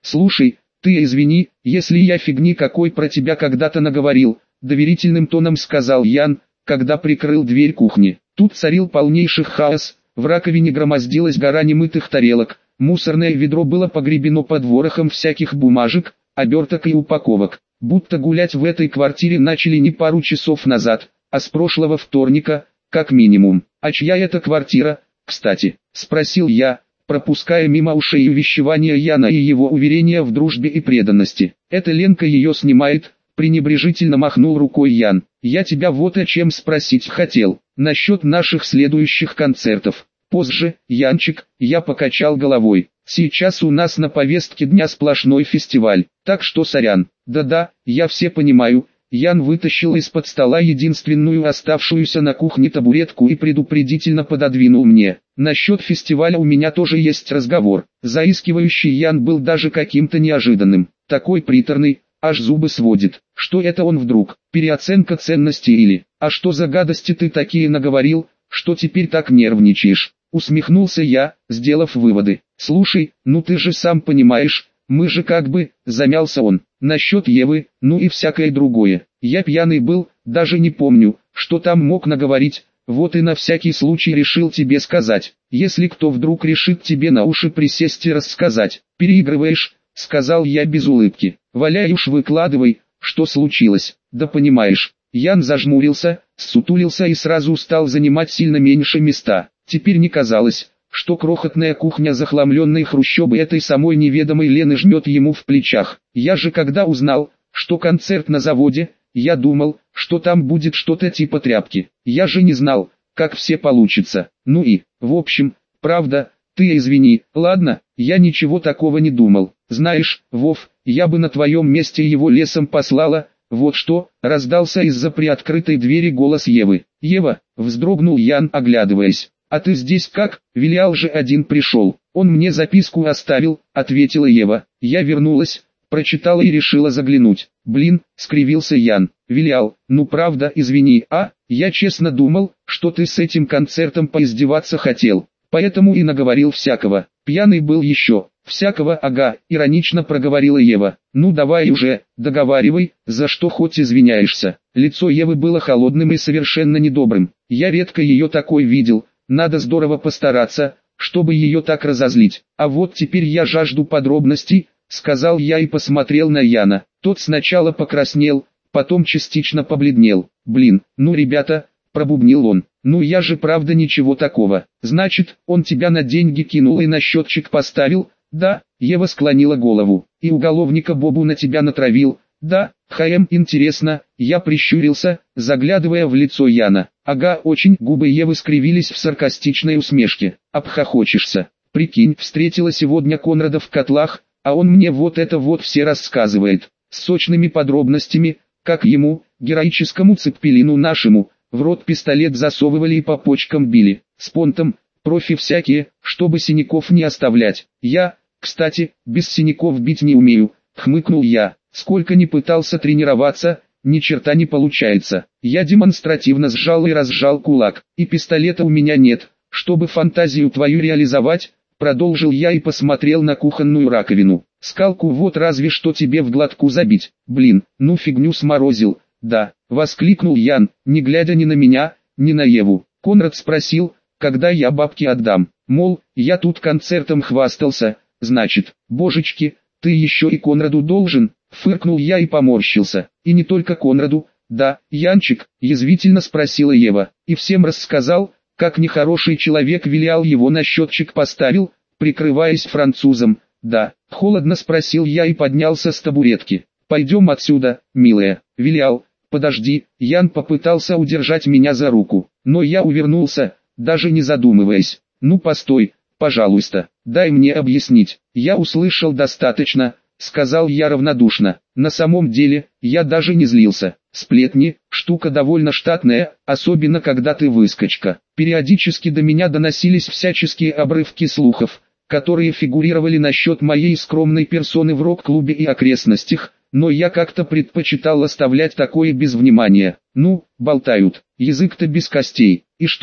Слушай, ты извини, если я фигни какой про тебя когда-то наговорил, доверительным тоном сказал Ян, когда прикрыл дверь кухни. Тут царил полнейший хаос, в раковине громоздилась гора немытых тарелок, мусорное ведро было погребено под ворохом всяких бумажек, оберток и упаковок. Будто гулять в этой квартире начали не пару часов назад, а с прошлого вторника, как минимум. «А чья это квартира, кстати?» – спросил я, пропуская мимо ушей увещевания Яна и его уверения в дружбе и преданности. «Это Ленка ее снимает», – пренебрежительно махнул рукой Ян. «Я тебя вот о чем спросить хотел, насчет наших следующих концертов». «Позже, Янчик», – я покачал головой. «Сейчас у нас на повестке дня сплошной фестиваль, так что сорян». «Да-да, я все понимаю». Ян вытащил из-под стола единственную оставшуюся на кухне табуретку и предупредительно пододвинул мне. «Насчет фестиваля у меня тоже есть разговор». Заискивающий Ян был даже каким-то неожиданным. Такой приторный, аж зубы сводит. Что это он вдруг? Переоценка ценностей или? «А что за гадости ты такие наговорил, что теперь так нервничаешь?» Усмехнулся я, сделав выводы. «Слушай, ну ты же сам понимаешь, мы же как бы», замялся он, «насчет Евы, ну и всякое другое. Я пьяный был, даже не помню, что там мог наговорить, вот и на всякий случай решил тебе сказать. Если кто вдруг решит тебе на уши присесть и рассказать». «Переигрываешь», сказал я без улыбки. «Валяй уж выкладывай, что случилось». «Да понимаешь». Ян зажмурился, ссутулился и сразу стал занимать сильно меньше места. Теперь не казалось, что крохотная кухня захламленной хрущобы этой самой неведомой Лены жмет ему в плечах. Я же когда узнал, что концерт на заводе, я думал, что там будет что-то типа тряпки. Я же не знал, как все получится. Ну и, в общем, правда, ты извини, ладно, я ничего такого не думал. Знаешь, Вов, я бы на твоем месте его лесом послала. Вот что, раздался из-за приоткрытой двери голос Евы. «Ева», вздрогнул Ян, оглядываясь. «А ты здесь как? Вилиал же один пришел. Он мне записку оставил», ответила Ева. Я вернулась, прочитала и решила заглянуть. «Блин», скривился Ян. «Вилиал, ну правда извини, а? Я честно думал, что ты с этим концертом поиздеваться хотел. Поэтому и наговорил всякого. Пьяный был еще». «Всякого, ага», иронично проговорила Ева. «Ну давай уже, договаривай, за что хоть извиняешься». Лицо Евы было холодным и совершенно недобрым. Я редко ее такой видел. Надо здорово постараться, чтобы ее так разозлить. «А вот теперь я жажду подробностей», сказал я и посмотрел на Яна. Тот сначала покраснел, потом частично побледнел. «Блин, ну ребята», пробубнил он, «ну я же правда ничего такого». «Значит, он тебя на деньги кинул и на счетчик поставил?» «Да», Ева склонила голову. «И уголовника Бобу на тебя натравил?» «Да». Интересно», я прищурился, заглядывая в лицо Яна. «Ага, очень». Губы Евы скривились в саркастичной усмешке. «Обхохочешься. Прикинь, встретила сегодня Конрада в котлах, а он мне вот это вот все рассказывает, с сочными подробностями, как ему, героическому цеппелину нашему, в рот пистолет засовывали и по почкам били, с понтом, профи всякие, чтобы синяков не оставлять. Я, кстати, без синяков бить не умею», хмыкнул я. «Сколько ни пытался тренироваться, ни черта не получается». Я демонстративно сжал и разжал кулак. «И пистолета у меня нет, чтобы фантазию твою реализовать», продолжил я и посмотрел на кухонную раковину. «Скалку вот разве что тебе в глотку забить». «Блин, ну фигню сморозил». «Да», воскликнул Ян, не глядя ни на меня, ни на Еву. «Конрад спросил, когда я бабки отдам. Мол, я тут концертом хвастался, значит, божечки, ты еще и Конраду должен». Фыркнул я и поморщился. «И не только Конраду, да, Янчик?» язвительно спросила Ева. «И всем рассказал, как нехороший человек Вилиал его на счетчик поставил, прикрываясь французом?» «Да», холодно спросил я и поднялся с табуретки. «Пойдем отсюда, милая». «Вилиал, подожди», Ян попытался удержать меня за руку, но я увернулся, даже не задумываясь. «Ну постой, пожалуйста, дай мне объяснить». «Я услышал достаточно», сказал я равнодушно. На самом деле, я даже не злился. Сплетни – штука довольно штатная, особенно когда ты выскочка. Периодически до меня доносились всяческие обрывки слухов, которые фигурировали насчет моей скромной персоны в рок-клубе и окрестностях, но я как-то предпочитал оставлять такое без внимания. Ну, болтают, язык-то без костей. И что,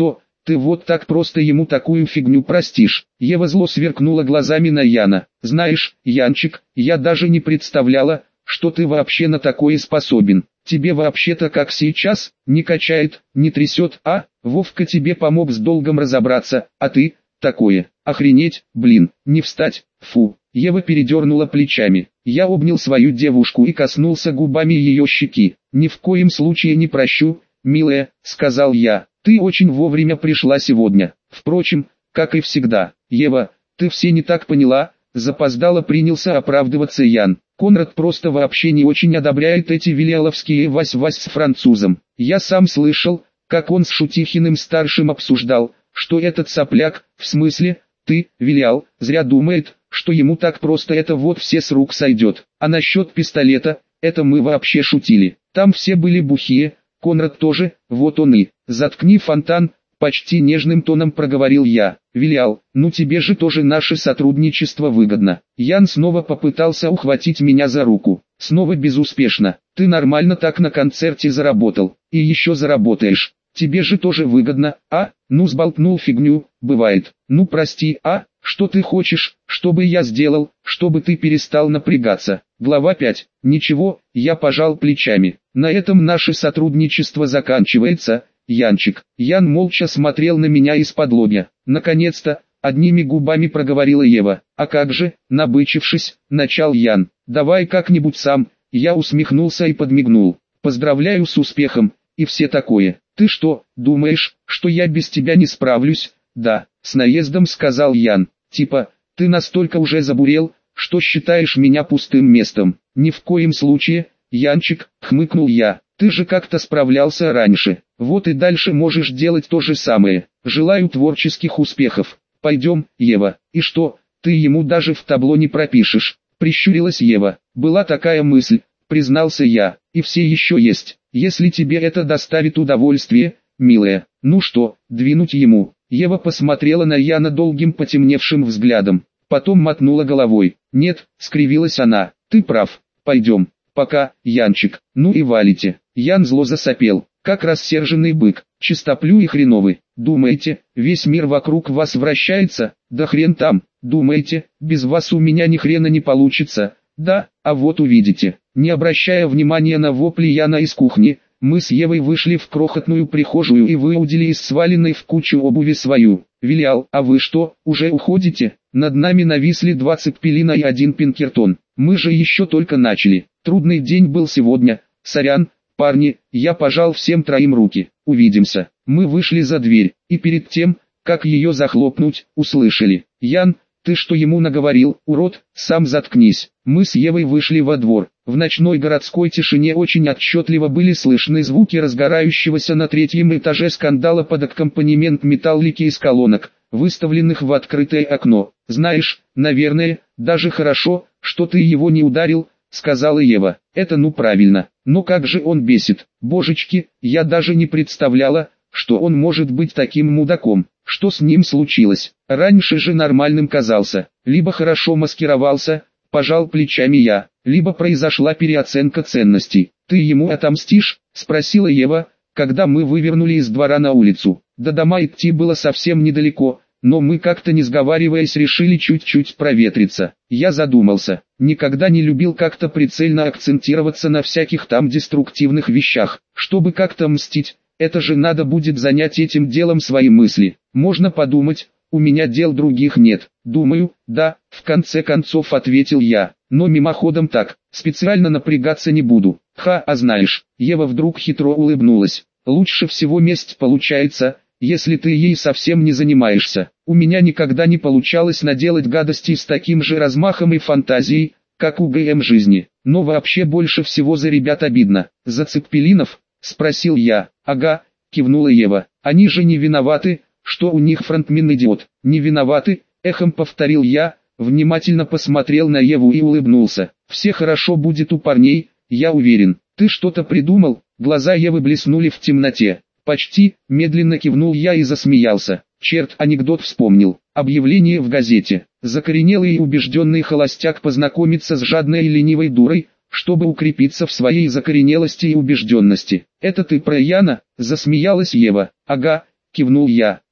ты вот так просто ему такую фигню простишь? Ева зло сверкнула глазами на Яна. Знаешь, Янчик, я даже не представляла, что ты вообще на такое способен. Тебе вообще-то как сейчас, не качает, не трясет, а? Вовка тебе помог с долгом разобраться, а ты, такое, охренеть, блин, не встать, фу. Ева передернула плечами. Я обнял свою девушку и коснулся губами ее щеки. Ни в коем случае не прощу, милая, сказал я. Ты очень вовремя пришла сегодня. Впрочем, как и всегда. Ева, ты все не так поняла, запоздало принялся оправдываться Ян. Конрад просто вообще не очень одобряет эти вилиаловские вась-вась с французом. Я сам слышал, как он с Шутихиным-старшим обсуждал, что этот сопляк, в смысле, ты, Вилиал, зря думает, что ему так просто это вот все с рук сойдет. А насчет пистолета, это мы вообще шутили. Там все были бухие, Конрад тоже, вот он и. Заткни фонтан, почти нежным тоном проговорил я. Вилиал, ну тебе же тоже наше сотрудничество выгодно. Ян снова попытался ухватить меня за руку. Снова безуспешно. Ты нормально так на концерте заработал. И еще заработаешь. Тебе же тоже выгодно, а? Ну сболтнул фигню, бывает. Ну прости, а? Что ты хочешь, чтобы я сделал, чтобы ты перестал напрягаться? Глава 5. Ничего, я пожал плечами. На этом наше сотрудничество заканчивается, Янчик. Ян молча смотрел на меня из-под лобья. Наконец-то, одними губами проговорила Ева. А как же, набычившись, начал Ян. Давай как-нибудь сам. Я усмехнулся и подмигнул. Поздравляю с успехом, и все такое. Ты что, думаешь, что я без тебя не справлюсь? Да, с наездом сказал Ян. Типа, ты настолько уже забурел, что считаешь меня пустым местом. Ни в коем случае, Янчик, хмыкнул я. Ты же как-то справлялся раньше. Вот и дальше можешь делать то же самое. Желаю творческих успехов. Пойдем, Ева. И что, ты ему даже в табло не пропишешь? Прищурилась Ева. Была такая мысль, признался я. И все еще есть. Если тебе это доставит удовольствие, милая. Ну что, двинуть ему? Ева посмотрела на Яна долгим потемневшим взглядом. Потом мотнула головой. Нет, скривилась она. Ты прав. Пойдем. Пока, Янчик. Ну и валите. Ян зло засопел, как рассерженный бык. Чистоплю и хреновы. Думаете, весь мир вокруг вас вращается? Да хрен там. Думаете, без вас у меня ни хрена не получится? Да, а вот увидите. Не обращая внимания на вопли Яна из кухни, мы с Евой вышли в крохотную прихожую и выудили из сваленной в кучу обуви свою. Вилиал, а вы что, уже уходите? Над нами нависли 2 цеппелина и 1 Пинкертон. Мы же еще только начали. Трудный день был сегодня. Сорян, парни, я пожал всем троим руки. Увидимся. Мы вышли за дверь, и перед тем, как ее захлопнуть, услышали. Ян, ты что ему наговорил, урод, сам заткнись. Мы с Евой вышли во двор. В ночной городской тишине очень отчетливо были слышны звуки разгорающегося на 3-м этаже скандала под аккомпанемент металлики из колонок, выставленных в открытое окно. Знаешь, наверное, даже хорошо, что ты его не ударил, сказала Ева. Это ну правильно, но как же он бесит. Божечки, я даже не представляла, что он может быть таким мудаком. Что с ним случилось? Раньше же нормальным казался. Либо хорошо маскировался, пожал плечами я, либо произошла переоценка ценностей. Ты ему отомстишь? Спросила Ева, когда мы вывернули из двора на улицу. До дома идти было совсем недалеко, но мы как-то не сговариваясь решили чуть-чуть проветриться. Я задумался, никогда не любил как-то прицельно акцентироваться на всяких там деструктивных вещах. Чтобы как-то мстить, это же надо будет занять этим делом свои мысли. Можно подумать, у меня дел других нет. Думаю, да, в конце концов ответил я, но мимоходом так, специально напрягаться не буду. А знаешь, Ева вдруг хитро улыбнулась. Лучше всего месть получается, если ты ей совсем не занимаешься. У меня никогда не получалось наделать гадостей с таким же размахом и фантазией, как у ГМ жизни. Но вообще больше всего за ребят обидно. За цеппелинов? Спросил я. Ага, кивнула Ева. Они же не виноваты, что у них фронтмен идиот. Не виноваты, эхом повторил я, внимательно посмотрел на Еву и улыбнулся. Все хорошо будет у парней, я уверен. Ты что-то придумал? Глаза Евы блеснули в темноте. Почти, медленно кивнул я и засмеялся. Черт, анекдот вспомнил. Объявление в газете. Закоренелый и убежденный холостяк познакомится с жадной и ленивой дурой, чтобы укрепиться в своей закоренелости и убежденности. Это ты про Яна? Засмеялась Ева. Ага, кивнул я.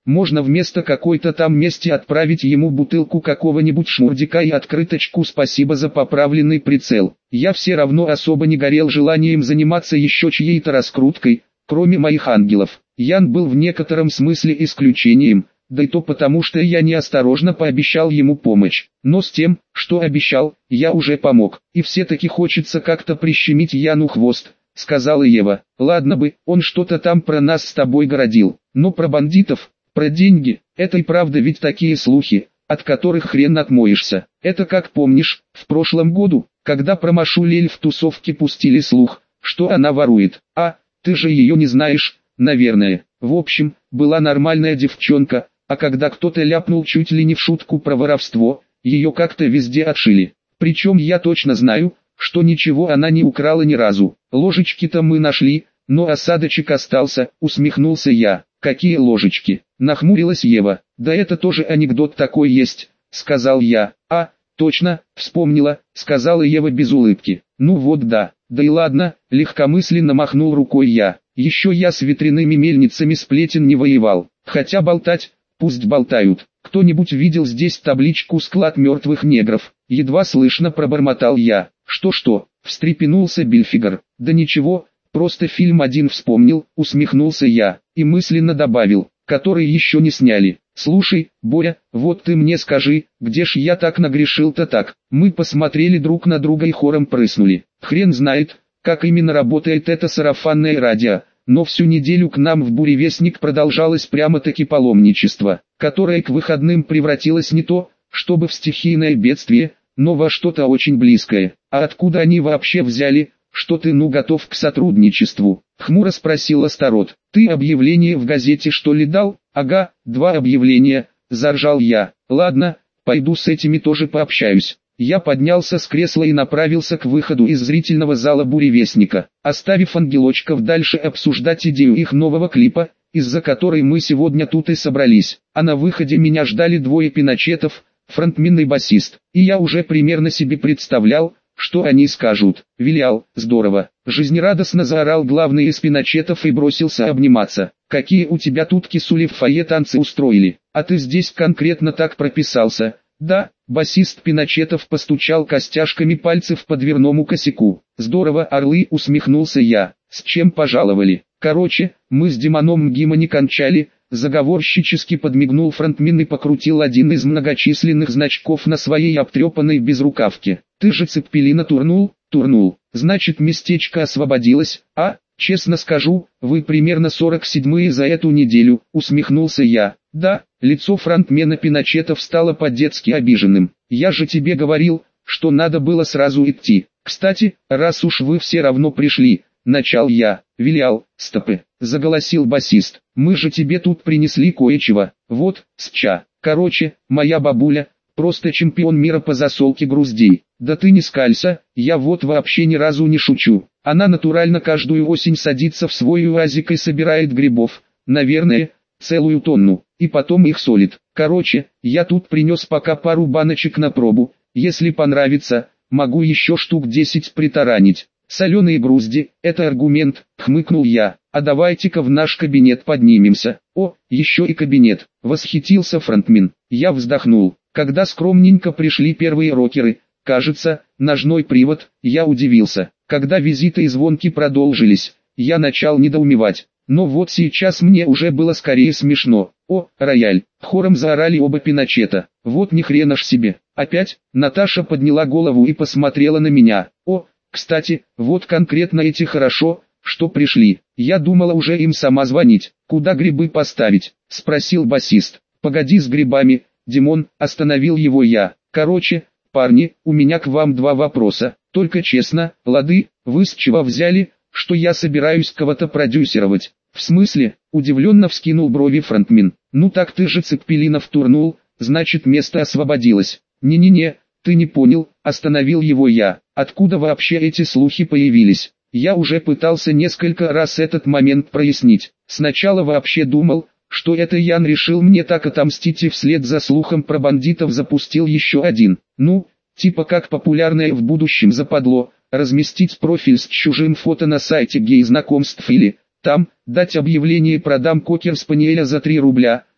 Можно вместо какой-то там мести отправить ему бутылку какого-нибудь шмурдика и открыточку «Спасибо за поправленный прицел». Я все равно особо не горел желанием заниматься еще чьей-то раскруткой, кроме моих ангелов. Ян был в некотором смысле исключением, да и то потому, что я неосторожно пообещал ему помощь. Но с тем, что обещал, я уже помог. И все-таки хочется как-то прищемить Яну хвост, сказала Ева. Ладно бы, он что-то там про нас с тобой городил, но про бандитов, про деньги, это и правда ведь такие слухи, от которых хрен отмоешься. Это как помнишь, в прошлом году, когда про Машу Лель в тусовке пустили слух, что она ворует. А, ты же ее не знаешь, наверное. В общем, была нормальная девчонка, а когда кто-то ляпнул чуть ли не в шутку про воровство, ее как-то везде отшили. Причем я точно знаю, что ничего она не украла ни разу. Ложечки-то мы нашли, но осадочек остался, усмехнулся я. Какие ложечки? Нахмурилась Ева. Да это тоже анекдот такой есть, сказал я. А, точно, вспомнила, сказала Ева без улыбки. Ну вот да, да и ладно, легкомысленно махнул рукой я. Еще я с ветряными мельницами сплетен не воевал. Хотя болтать, пусть болтают. Кто-нибудь видел здесь табличку «Склад мертвых негров»? Едва слышно пробормотал я. Что-что? Встрепенулся Бильфигер. Да ничего, просто фильм один вспомнил, усмехнулся я. И мысленно добавил, который еще не сняли. Слушай, Боря, вот ты мне скажи, где ж я так нагрешил-то так? Мы посмотрели друг на друга и хором прыснули. Хрен знает, как именно работает это сарафанное радио. Но всю неделю к нам в буревестник продолжалось прямо-таки паломничество, которое к выходным превратилось не то, чтобы в стихийное бедствие, но во что-то очень близкое. А откуда они вообще взяли, что ты готов к сотрудничеству? Хмуро спросил Астарот. Ты объявление в газете что ли дал? Ага, 2 объявления, заржал я. Ладно, пойду с этими тоже пообщаюсь. Я поднялся с кресла и направился к выходу из зрительного зала буревестника, оставив ангелочков дальше обсуждать идею их нового клипа, из-за которой мы сегодня тут и собрались. А на выходе меня ждали 2 пиночетов, фронтмен и басист, и я уже примерно себе представлял, что они скажут. Вилял, здорово, жизнерадостно заорал главный из пиночетов и бросился обниматься. Какие у тебя тут кисули в фойе танцы устроили, а ты здесь конкретно так прописался? Да, басист Пиночетов постучал костяшками пальцев по дверному косяку. Здорово, орлы, усмехнулся я. С чем пожаловали? Короче, мы с Димоном МГИМО не кончали, заговорщически подмигнул фронтмен и покрутил один из многочисленных значков на своей обтрепанной безрукавке. Ты же Цеппелина турнул? Турнул. Значит, местечко освободилось, а? Честно скажу, вы примерно 47-е за эту неделю, усмехнулся я. Да, лицо фронтмена Пиночетов стало по-детски обиженным. Я же тебе говорил, что надо было сразу идти. Кстати, раз уж вы все равно пришли, начал я. Вилял, стопы, заголосил басист. Мы же тебе тут принесли кое-чего. Вот, сча. Короче, моя бабуля, просто чемпион мира по засолке груздей. Да ты не скалься, я вот вообще ни разу не шучу. Она натурально каждую осень садится в свой уазик и собирает грибов, наверное, целую тонну, и потом их солит. Короче, я тут принес пока пару баночек на пробу, если понравится, могу еще штук 10 притаранить. Соленые грузди, это аргумент, хмыкнул я. А давайте-ка в наш кабинет поднимемся. О, еще и кабинет, восхитился фронтмен. Я вздохнул. Когда скромненько пришли первые рокеры, кажется, ножной привод, я удивился. Когда визиты и звонки продолжились, я начал недоумевать. Но вот сейчас мне уже было скорее смешно. О, рояль, хором заорали оба Пиночета. Вот ни хрена ж себе. Опять, Наташа подняла голову и посмотрела на меня. О, кстати, вот конкретно эти хорошо, что пришли. Я думала уже им сама звонить. Куда грибы поставить? Спросил басист. Погоди с грибами, Димон, остановил его я. Короче, парни, у меня к вам 2 вопроса. Только честно, лады, вы с чего взяли, что я собираюсь кого-то продюсировать? В смысле? Удивленно вскинул брови фронтмен. Ну так ты же Цеппелинов турнул, значит место освободилось. Не-не-не, ты не понял, остановил его я. Откуда вообще эти слухи появились? Я уже пытался несколько раз этот момент прояснить. Сначала вообще думал, что это Ян решил мне так отомстить и вслед за слухом про бандитов запустил еще один. Ну, типа как популярное в будущем западло, разместить профиль с чужим фото на сайте гей-знакомств или, там, дать объявление «Продам кокер-спаниеля за 3 рубля»,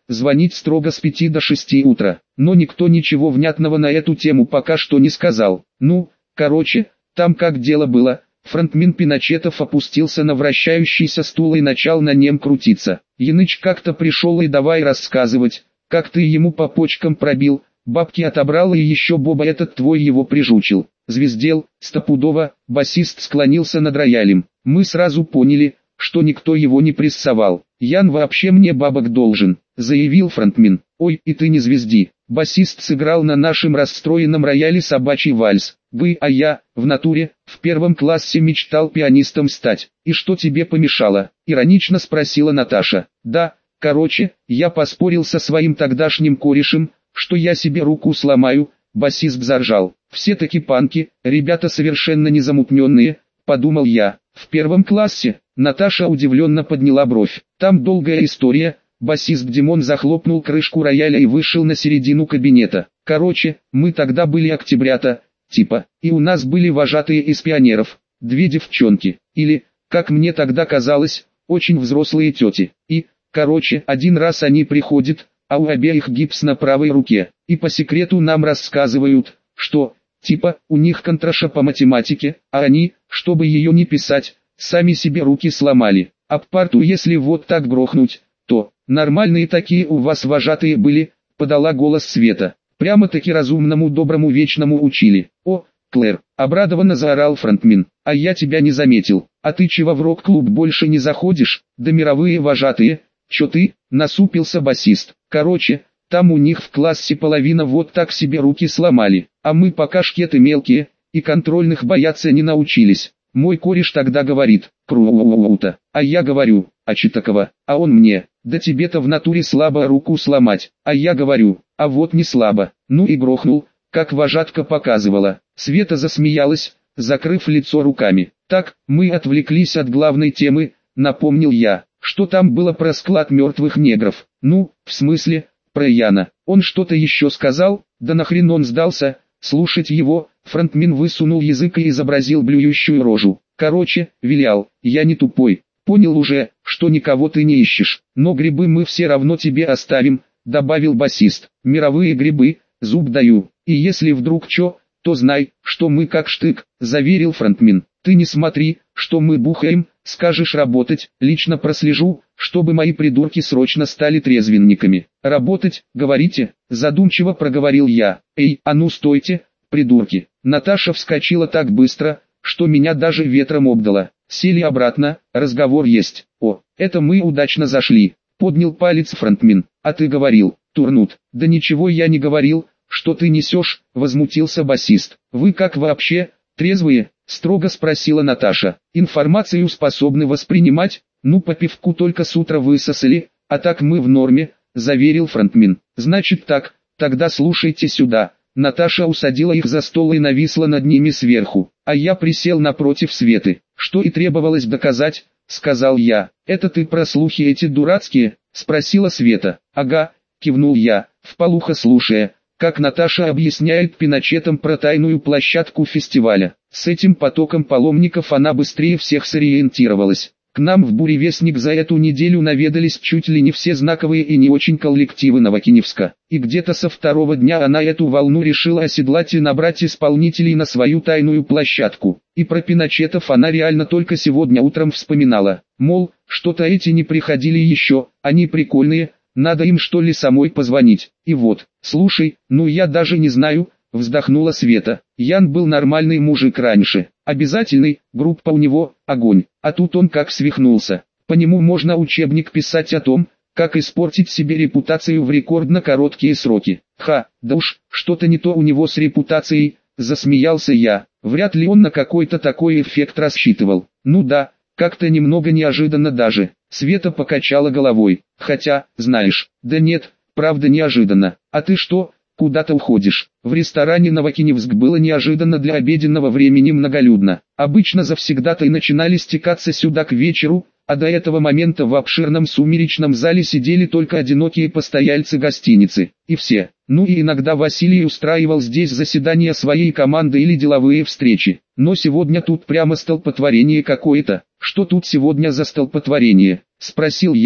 звонить строго с 5 до 6 утра. Но никто ничего внятного на эту тему пока что не сказал. Ну, короче, там как дело было. Фронтмен Пиночетов опустился на вращающийся стул и начал на нем крутиться. Яныч как-то пришел и давай рассказывать, как ты ему по почкам пробил, бабки отобрал и еще Боба этот твой его прижучил. Звездел, стопудово, басист склонился над роялем. Мы сразу поняли, что никто его не прессовал. Ян вообще мне бабок должен, заявил фронтмен. Ой, и ты не звезди. Басист сыграл на нашем расстроенном рояле собачий вальс. А я, в натуре, в 1 классе мечтал пианистом стать. И что тебе помешало? Иронично спросила Наташа. Да, короче, я поспорил со своим тогдашним корешем, что я себе руку сломаю. Басист заржал. Все-таки панки, ребята совершенно незамутненные, подумал я. В 1 классе? Наташа удивленно подняла бровь. Там долгая история. Басист Димон захлопнул крышку рояля и вышел на середину кабинета. Короче, мы тогда были октябрята, типа, и у нас были вожатые из пионеров, 2 девчонки, или, как мне тогда казалось, очень взрослые тети. И, короче, один раз они приходят, а у обеих гипс на правой руке, и по секрету нам рассказывают, что, типа, у них контраша по математике, а они, чтобы ее не писать, сами себе руки сломали. Об парту если вот так грохнуть, то, нормальные такие у вас вожатые были, подала голос Света. Прямо-таки разумному доброму вечному учили. О, Клэр, обрадованно заорал фронтмен, а я тебя не заметил. А ты чего в рок-клуб больше не заходишь? Да мировые вожатые, чё ты, насупился басист. Короче, там у них в классе половина вот так себе руки сломали, а мы пока шкеты мелкие, и контрольных бояться не научились. Мой кореш тогда говорит, круто, а я говорю, а че такого, а он мне, да тебе-то в натуре слабо руку сломать, а я говорю, а вот не слабо, ну и грохнул, как вожатка показывала. Света засмеялась, закрыв лицо руками. Так, мы отвлеклись от главной темы, напомнил я, что там было про склад мертвых негров. Ну, в смысле, про Яна. Он что-то еще сказал, да нахрен он сдался. Слушать его, фронтмен высунул язык и изобразил блюющую рожу. Короче, вилял, я не тупой. Понял уже, что никого ты не ищешь, но грибы мы все равно тебе оставим, добавил басист. Мировые грибы, зуб даю, и если вдруг чё, то знай, что мы как штык, заверил фронтмен. Ты не смотри, что мы бухаем, скажешь работать, лично прослежу, чтобы мои придурки срочно стали трезвенниками. Работать, говорите, задумчиво проговорил я. Эй, а ну стойте, придурки. Наташа вскочила так быстро, что меня даже ветром обдало. Сели обратно, разговор есть. О, это мы удачно зашли. Поднял палец фронтмен. А ты говорил, Турнут. Да ничего я не говорил, что ты несешь, возмутился басист. Вы как вообще, трезвые? Строго спросила Наташа. Информацию способны воспринимать, ну по пивку только с утра высосали, а так мы в норме, заверил фронтмен. Значит так, тогда слушайте сюда. Наташа усадила их за стол и нависла над ними сверху, а я присел напротив Светы. Что и требовалось доказать, сказал я. Это ты про слухи эти дурацкие? Спросила Света. Ага, кивнул я, вполуха слушая, как Наташа объясняет Пиночетам про тайную площадку фестиваля. С этим потоком паломников она быстрее всех сориентировалась. К нам в Буревестник за эту неделю наведались чуть ли не все знаковые и не очень коллективы Новокиневска. И где-то со 2-го дня она эту волну решила оседлать и набрать исполнителей на свою тайную площадку. И про Пиночетов она реально только сегодня утром вспоминала. Мол, что-то эти не приходили еще, они прикольные, надо им что ли самой позвонить. И вот, слушай, ну я даже не знаю, вздохнула Света. Ян был нормальный мужик раньше, обязательный, группа у него, огонь, а тут он как свихнулся. По нему можно учебник писать о том, как испортить себе репутацию в рекордно короткие сроки. Ха, да уж, что-то не то у него с репутацией, засмеялся я. Вряд ли он на какой-то такой эффект рассчитывал. Ну да, как-то немного неожиданно даже. Света покачала головой. Хотя, знаешь, да нет, правда неожиданно. А ты что? Куда-то уходишь. В ресторане Новокиневск было неожиданно для обеденного времени многолюдно. Обычно завсегдатаи начинали стекаться сюда к вечеру, а до этого момента в обширном сумеречном зале сидели только одинокие постояльцы гостиницы. И все. Ну и иногда Василий устраивал здесь заседания своей команды или деловые встречи. Но сегодня тут прямо столпотворение какое-то. Что тут сегодня за столпотворение? Спросил я,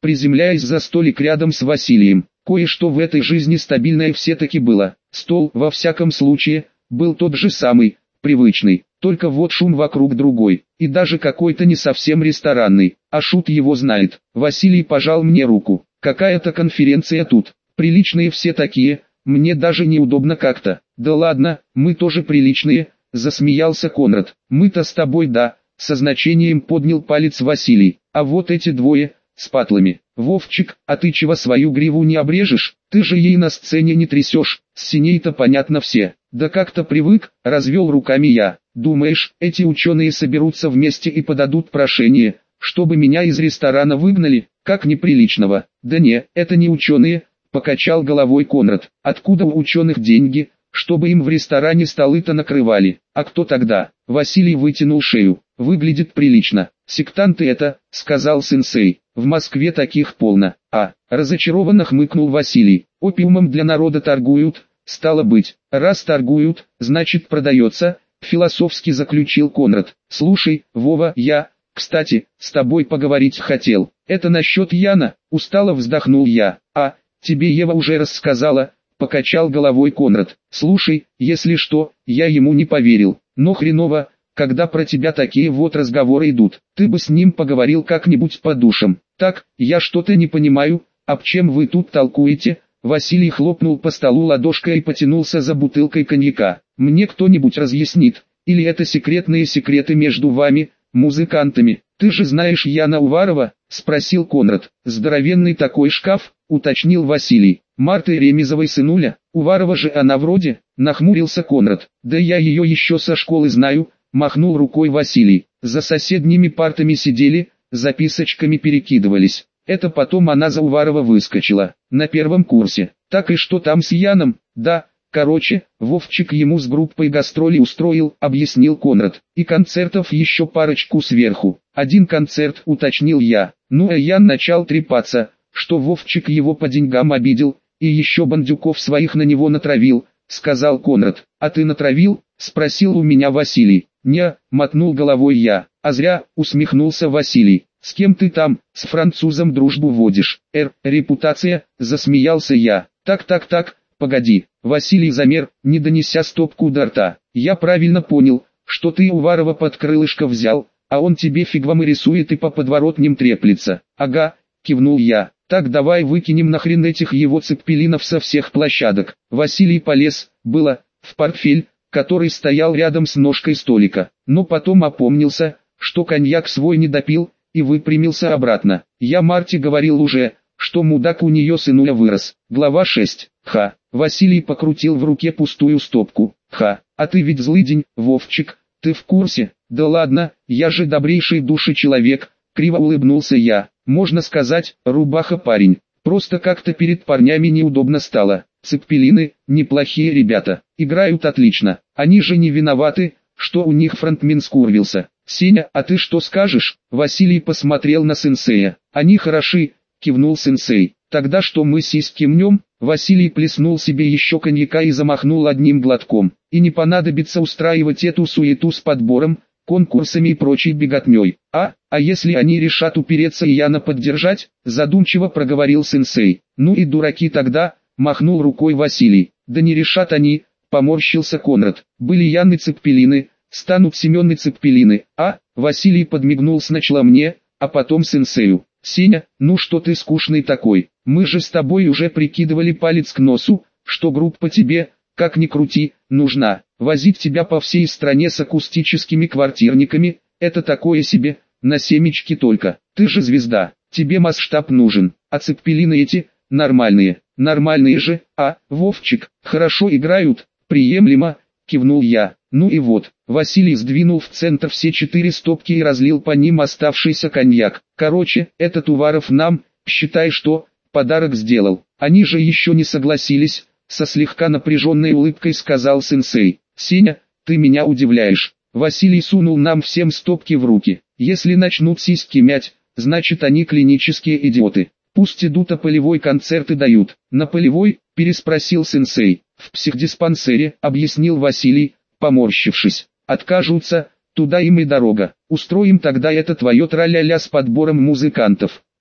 приземляясь за столик рядом с Василием. Кое-что в этой жизни стабильное все-таки было. Стол, во всяком случае, был тот же самый, привычный, только вот шум вокруг другой, и даже какой-то не совсем ресторанный, а шут его знает. Василий пожал мне руку. Какая-то конференция тут, приличные все такие, мне даже неудобно как-то. Да ладно, мы тоже приличные, засмеялся Конрад. Мы-то с тобой да, со значением поднял палец Василий, а вот эти двое, с патлами. Вовчик, а ты чего свою гриву не обрежешь? Ты же ей на сцене не трясешь, с синей-то понятно все. Да как-то привык, развел руками я. Думаешь, эти ученые соберутся вместе и подадут прошение, чтобы меня из ресторана выгнали, как неприличного? Да не, это не ученые, покачал головой Конрад. Откуда у ученых деньги, чтобы им в ресторане столы-то накрывали? А кто тогда? Василий вытянул шею. Выглядит прилично. Сектанты это, сказал сенсей. В Москве таких полно. Разочарованно хмыкнул Василий. Опиумом для народа торгуют, стало быть. Раз торгуют, значит продается, философски заключил Конрад. Слушай, Вова, я, кстати, с тобой поговорить хотел. Это насчет Яна, устало вздохнул я. Тебе Ева уже рассказала, покачал головой Конрад. Слушай, если что, я ему не поверил. Но хреново, когда про тебя такие вот разговоры идут. Ты бы с ним поговорил как-нибудь по душам. Так, я что-то не понимаю, об чем вы тут толкуете? Василий хлопнул по столу ладошкой и потянулся за бутылкой коньяка. Мне кто-нибудь разъяснит, или это секретные секреты между вами, музыкантами? Ты же знаешь Яна Уварова? Спросил Конрад. Здоровенный такой шкаф, уточнил Василий. Марты Ремезовой сынуля, Уварова же она вроде, нахмурился Конрад. Да я ее еще со школы знаю, махнул рукой Василий. За соседними партами сидели, записочками перекидывались. Это потом она за Уварова выскочила, на первом курсе. Так и что там с Яном? Да, короче, Вовчик ему с группой гастроли устроил, объяснил Конрад. И концертов еще парочку сверху. Один концерт, уточнил я. Ну а Ян начал трепаться, что Вовчик его по деньгам обидел, и еще бандюков своих на него натравил, сказал Конрад. А ты натравил? Спросил у меня Василий. Не, мотнул головой я. А зря, усмехнулся Василий. С кем ты там, с французом дружбу водишь? Репутация, засмеялся я. Так, погоди. Василий замер, не донеся стопку до рта. Я правильно понял, что ты Уварова под крылышко взял, а он тебе фигвамы рисует и по подворотням треплется. Ага, кивнул я. Так давай выкинем нахрен этих его цеппелинов со всех площадок. Василий полез, было, в портфель, который стоял рядом с ножкой столика. Но потом опомнился, что коньяк свой не допил, и выпрямился обратно. Я Марте говорил уже, что мудак у нее сынуля вырос. Глава 6. Василий покрутил в руке пустую стопку. А ты ведь злыдень, Вовчик, ты в курсе? Да ладно, я же добрейший души человек, криво улыбнулся я. Можно сказать, рубаха парень. Просто как-то перед парнями неудобно стало. Цеппелины, неплохие ребята, играют отлично. Они же не виноваты, что у них фронтмен скурвился. Сеня, а ты что скажешь? Василий посмотрел на сенсея. Они хороши, кивнул сенсей. Тогда что мы сиськи мнем? Василий плеснул себе еще коньяка и замахнул одним глотком. И не понадобится устраивать эту суету с подбором, конкурсами и прочей беготней. А если они решат упереться и Яна поддержать? Задумчиво проговорил сенсей. Ну и дураки тогда, махнул рукой Василий. Да не решат они, поморщился Конрад. Были Яны цеппелины, станут Семены цеппелины. Василий подмигнул сначала мне, а потом сенсею. Сеня, ну что ты скучный такой? Мы же с тобой уже прикидывали палец к носу, что группа тебе, как ни крути, нужна. Возить тебя по всей стране с акустическими квартирниками, это такое себе, на семечки только. Ты же звезда, тебе масштаб нужен, а цеппелины эти, нормальные. Нормальные же, Вовчик, хорошо играют, приемлемо, кивнул я. Ну и вот, Василий сдвинул в центр все 4 стопки и разлил по ним оставшийся коньяк. Короче, этот Уваров нам, считай что, подарок сделал. Они же еще не согласились, со слегка напряженной улыбкой сказал сенсей. Сеня, ты меня удивляешь. Василий сунул нам всем стопки в руки. Если начнут сиськи мять, значит они клинические идиоты. Пусть идут, а полевой концерты дают. На полевой, переспросил сенсей. В психдиспансере, объяснил Василий, поморщившись. Откажутся, туда им и дорога. Устроим тогда это твое траля-ля с подбором музыкантов.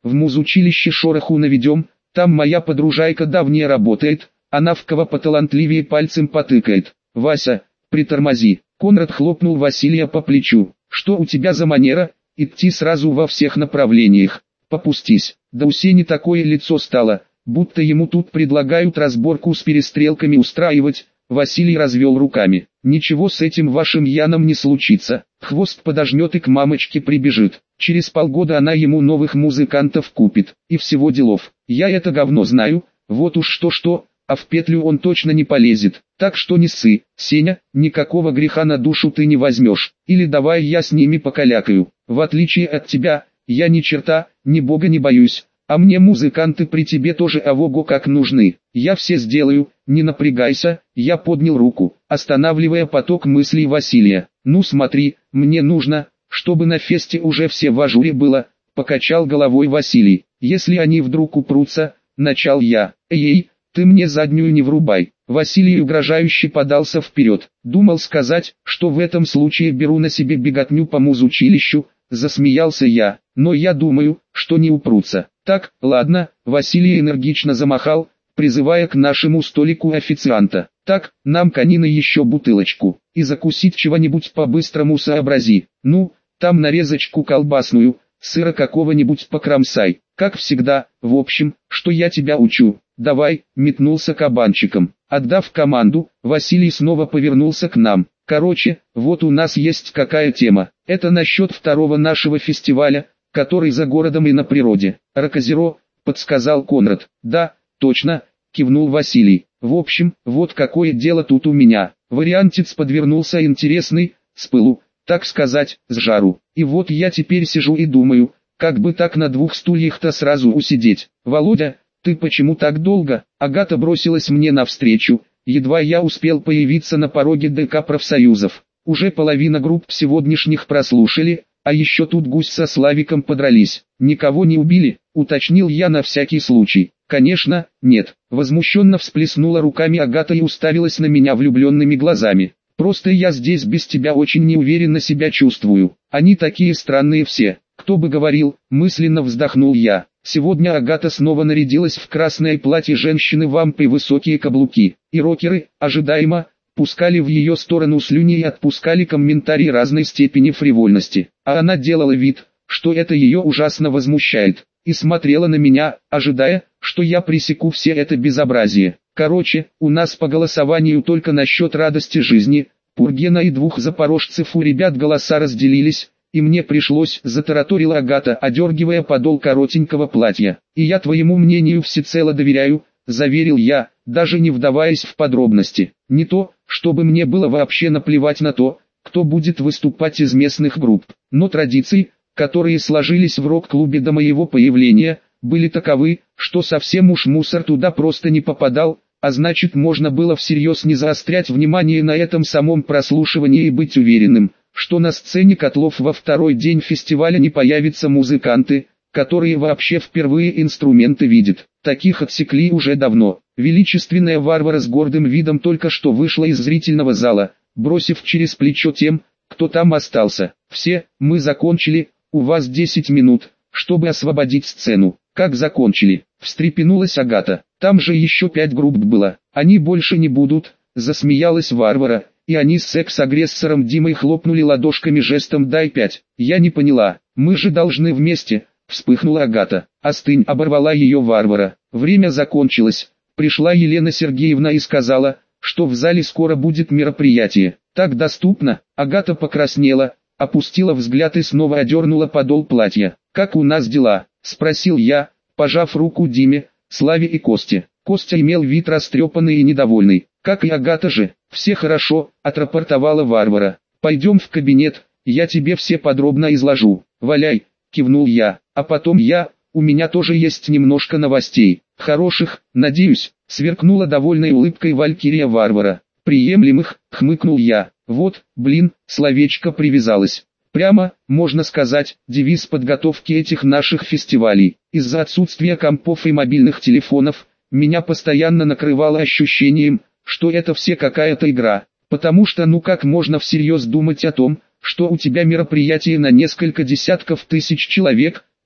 в музучилище шороху наведем, там моя подружайка давняя работает, она в кого поталантливее пальцем потыкает. Вася, притормози. Конрад хлопнул Василия по плечу. Что у тебя за манера, идти сразу во всех направлениях? Попустись. Да у Сени такое лицо стало, будто ему тут предлагают разборку с перестрелками устраивать. Василий развел руками. Ничего с этим вашим Яном не случится. Хвост подожмет и к мамочке прибежит. Через полгода она ему новых музыкантов купит. И всего делов. Я это говно знаю, вот уж что-что, а в петлю он точно не полезет. Так что не ссы, Сеня, никакого греха на душу ты не возьмешь. Или давай я с ними покалякаю. В отличие от тебя, я ни черта, ни бога не боюсь. А мне музыканты при тебе тоже авого как нужны. Я все сделаю, не напрягайся. Я поднял руку, останавливая поток мыслей Василия. Ну смотри, мне нужно, чтобы на фесте уже все в ажуре было. Покачал головой Василий. Если они вдруг упрутся, начал я. Эй, ты мне заднюю не врубай. Василий угрожающе подался вперед. Думал сказать, что в этом случае беру на себе беготню по музучилищу. Засмеялся я, но я думаю, что не упрутся. Так, ладно, Василий энергично замахал, призывая к нашему столику официанта. Так, нам конины еще бутылочку, и закусить чего-нибудь по-быстрому сообрази. Ну, там нарезочку колбасную, сыра какого-нибудь покромсай. Как всегда, в общем, что я тебя учу. Давай, метнулся кабанчиком. Отдав команду, Василий снова повернулся к нам. Короче, вот у нас есть какая тема. Это насчет второго нашего фестиваля, который за городом и на природе. Рокозеро, подсказал Конрад. Да, точно, кивнул Василий. В общем, вот какое дело тут у меня. Вариантец подвернулся интересный, с пылу, так сказать, с жару. И вот я теперь сижу и думаю, как бы так на двух стульях-то сразу усидеть. Володя, ты почему так долго? Агата бросилась мне навстречу. Едва я успел появиться на пороге ДК профсоюзов. Уже половина групп сегодняшних прослушали, а еще тут Гусь со Славиком подрались. Никого не убили, уточнил я на всякий случай. Конечно, нет. Возмущенно всплеснула руками Агата и уставилась на меня влюбленными глазами. Просто я здесь без тебя очень неуверенно себя чувствую. Они такие странные все. Кто бы говорил, мысленно вздохнул я. Сегодня Агата снова нарядилась в красное платье женщины-вампы и высокие каблуки. И рокеры, ожидаемо, пускали в ее сторону слюни и отпускали комментарии разной степени фривольности. А она делала вид, что это ее ужасно возмущает. И смотрела на меня, ожидая, что я пресеку все это безобразие. Короче, у нас по голосованию только насчет радости жизни. Пургена и двух запорожцев у ребят голоса разделились. И мне пришлось, затараторила Агата, одергивая подол коротенького платья. И я твоему мнению всецело доверяю, заверил я, даже не вдаваясь в подробности. Не то, чтобы мне было вообще наплевать на то, кто будет выступать из местных групп. Но традиции, которые сложились в рок-клубе до моего появления, были таковы, что совсем уж мусор туда просто не попадал, а значит можно было всерьез не заострять внимание на этом самом прослушивании и быть уверенным, что на сцене Котлов во второй день фестиваля не появятся музыканты, которые вообще впервые инструменты видят. Таких отсекли уже давно. Величественная Варвара с гордым видом только что вышла из зрительного зала, бросив через плечо тем, кто там остался. Все, мы закончили, у вас 10 минут, чтобы освободить сцену. Как закончили? Встрепенулась Агата. Там же еще 5 групп было. Они больше не будут, засмеялась Варвара. И они с секс-агрессором Димой хлопнули ладошками жестом «дай 5». Я не поняла, мы же должны вместе, вспыхнула Агата. Остынь, оборвала ее Варвара. Время закончилось. Пришла Елена Сергеевна и сказала, что в зале скоро будет мероприятие. Так доступно. Агата покраснела, опустила взгляд и снова одернула подол платья. «Как у нас дела?» – спросил я, пожав руку Диме, Славе и Косте. Костя имел вид растрепанный и недовольный. «Как и Агата же, все хорошо», – отрапортовала Варвара. «Пойдем в кабинет, я тебе все подробно изложу». «Валяй», – кивнул я, – «а потом у меня тоже есть немножко новостей». «Хороших, надеюсь», – сверкнула довольной улыбкой Валькирия Варвара. «Приемлемых», – хмыкнул я. «Вот, блин, словечко привязалось». Прямо, можно сказать, девиз подготовки этих наших фестивалей. Из-за отсутствия компов и мобильных телефонов, меня постоянно накрывало ощущением, что это все какая-то игра. Потому что ну как можно всерьез думать о том, что у тебя мероприятие на несколько десятков тысяч человек,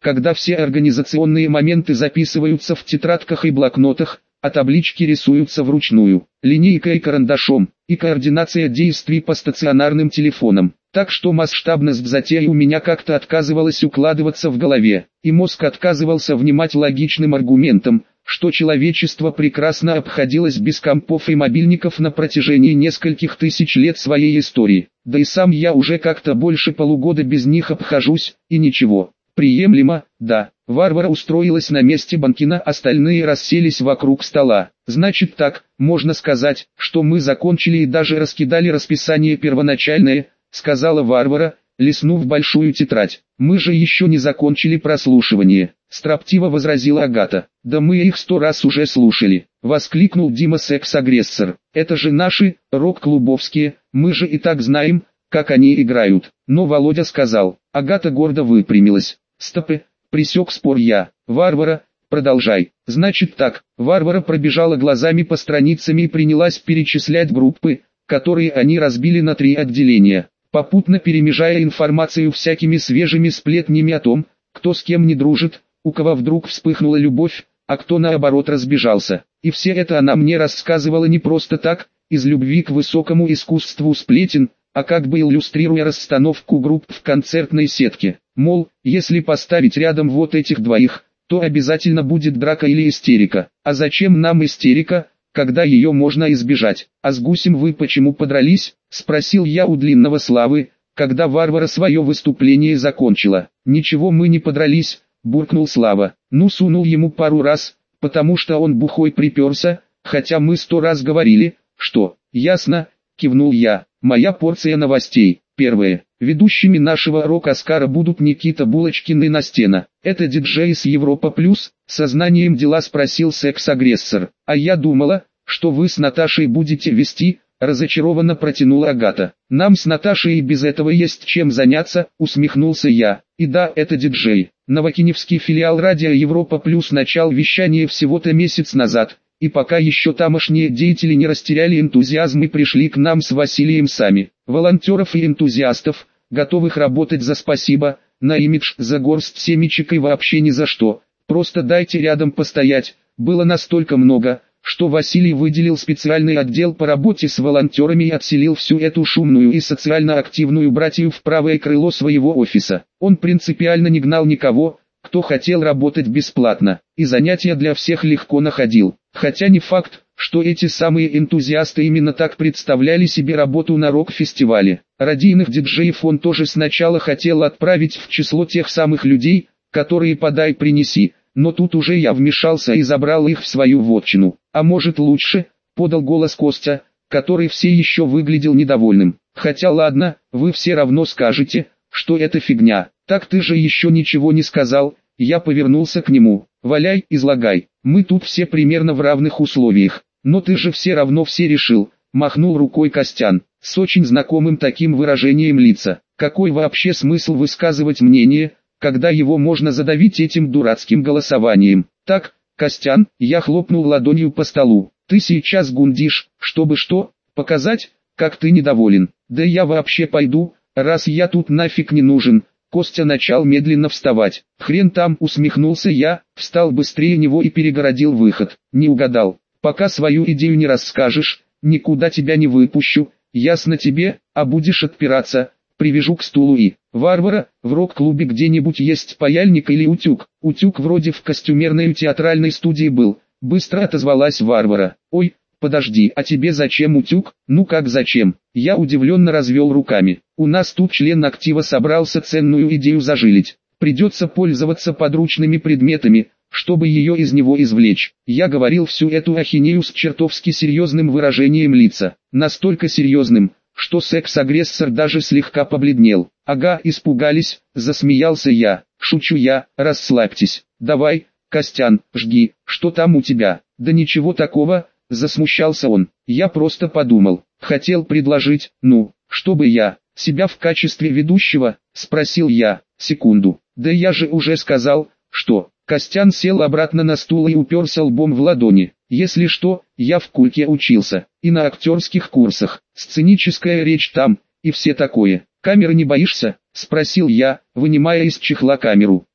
когда все организационные моменты записываются в тетрадках и блокнотах, а таблички рисуются вручную, линейкой и карандашом, и координация действий по стационарным телефонам. Так что масштабность затеи у меня как-то отказывалась укладываться в голове, и мозг отказывался внимать логичным аргументам, что человечество прекрасно обходилось без компов и мобильников на протяжении нескольких тысяч лет своей истории. Да и сам я уже как-то больше полугода без них обхожусь, и ничего. Приемлемо, да. Варвара устроилась на месте Банкина, остальные расселись вокруг стола. Значит так, можно сказать, что мы закончили и даже раскидали расписание первоначальное, сказала Варвара, листнув большую тетрадь. Мы же еще не закончили прослушивание, строптиво возразила Агата. Да мы их 100 раз уже слушали, воскликнул Дима секс-агрессор. Это же наши, рок-клубовские, мы же и так знаем, как они играют. Но Володя сказал. Агата гордо выпрямилась. Стопы, пресек спор я. Варвара, продолжай. Значит так, Варвара пробежала глазами по страницам и принялась перечислять группы, которые они разбили на 3 отделения, попутно перемежая информацию всякими свежими сплетнями о том, кто с кем не дружит, у кого вдруг вспыхнула любовь, а кто наоборот разбежался. И все это она мне рассказывала не просто так, из любви к высокому искусству сплетен, а как бы иллюстрируя расстановку групп в концертной сетке. Мол, если поставить рядом вот этих двоих, то обязательно будет драка или истерика. А зачем нам истерика, когда ее можно избежать? А с Гусем вы почему подрались? Спросил я у Длинного Славы, когда Варвара свое выступление закончила. Ничего мы не подрались, буркнул Слава. Ну сунул ему пару раз, потому что он бухой приперся, хотя мы 100 раз говорили, что... Ясно, кивнул я. Моя порция новостей. Первое. Ведущими нашего рок-Оскара будут Никита Булочкин и Настена. Это диджей с Европа Плюс, сознанием дела спросил секс-агрессор. А я думала, что вы с Наташей будете вести, разочарованно протянула Агата. Нам с Наташей и без этого есть чем заняться, усмехнулся я. И да, это диджей. Новокиневский филиал радио Европа Плюс начал вещание всего-то месяц назад. И пока еще тамошние деятели не растеряли энтузиазм и пришли к нам с Василием сами. Волонтеров и энтузиастов, готовых работать за спасибо, на имидж, за горсть семечек и вообще ни за что. Просто дайте рядом постоять. Было настолько много, что Василий выделил специальный отдел по работе с волонтерами и отселил всю эту шумную и социально активную братью в правое крыло своего офиса. Он принципиально не гнал никого, кто хотел работать бесплатно, и занятия для всех легко находил. Хотя не факт, что эти самые энтузиасты именно так представляли себе работу на рок-фестивале. Радийных диджеев он тоже сначала хотел отправить в число тех самых людей, которые подай принеси, но тут уже я вмешался и забрал их в свою вотчину. А может лучше, подал голос Костя, который все еще выглядел недовольным. Хотя ладно, вы все равно скажете, что это фигня. Так ты же еще ничего не сказал. Я повернулся к нему. Валяй, излагай. Мы тут все примерно в равных условиях. Но ты же все равно все решил. Махнул рукой Костян, с очень знакомым таким выражением лица. Какой вообще смысл высказывать мнение, когда его можно задавить этим дурацким голосованием? Так, Костян, я хлопнул ладонью по столу. Ты сейчас гундишь, чтобы что, показать, как ты недоволен. Да я вообще пойду, раз я тут нафиг не нужен. Костя начал медленно вставать. Хрен там, усмехнулся я, встал быстрее него и перегородил выход. Не угадал. Пока свою идею не расскажешь, никуда тебя не выпущу. Ясно тебе, а будешь отпираться, привяжу к стулу и... Варвара, в рок-клубе где-нибудь есть паяльник или утюг? Утюг вроде в костюмерной театральной студии был. Быстро отозвалась Варвара. Ой, подожди, а тебе зачем утюг? Ну как зачем? Я удивленно развел руками. У нас тут член актива собрался ценную идею зажилить. Придется пользоваться подручными предметами, чтобы ее из него извлечь. Я говорил всю эту ахинею с чертовски серьезным выражением лица. Настолько серьезным, что секс-агрессор даже слегка побледнел. Ага, испугались, засмеялся я. Шучу я, расслабьтесь. Давай, Костян, жги, что там у тебя? Да ничего такого, засмущался он. Я просто подумал, хотел предложить, ну, чтобы я, себя в качестве ведущего, спросил я. Секунду, да я же уже сказал, что... Костян сел обратно на стул и уперся лбом в ладони. Если что, я в Кульке учился, и на актерских курсах, сценическая речь там, и все такое. Камеры не боишься? Спросил я, вынимая из чехла камеру.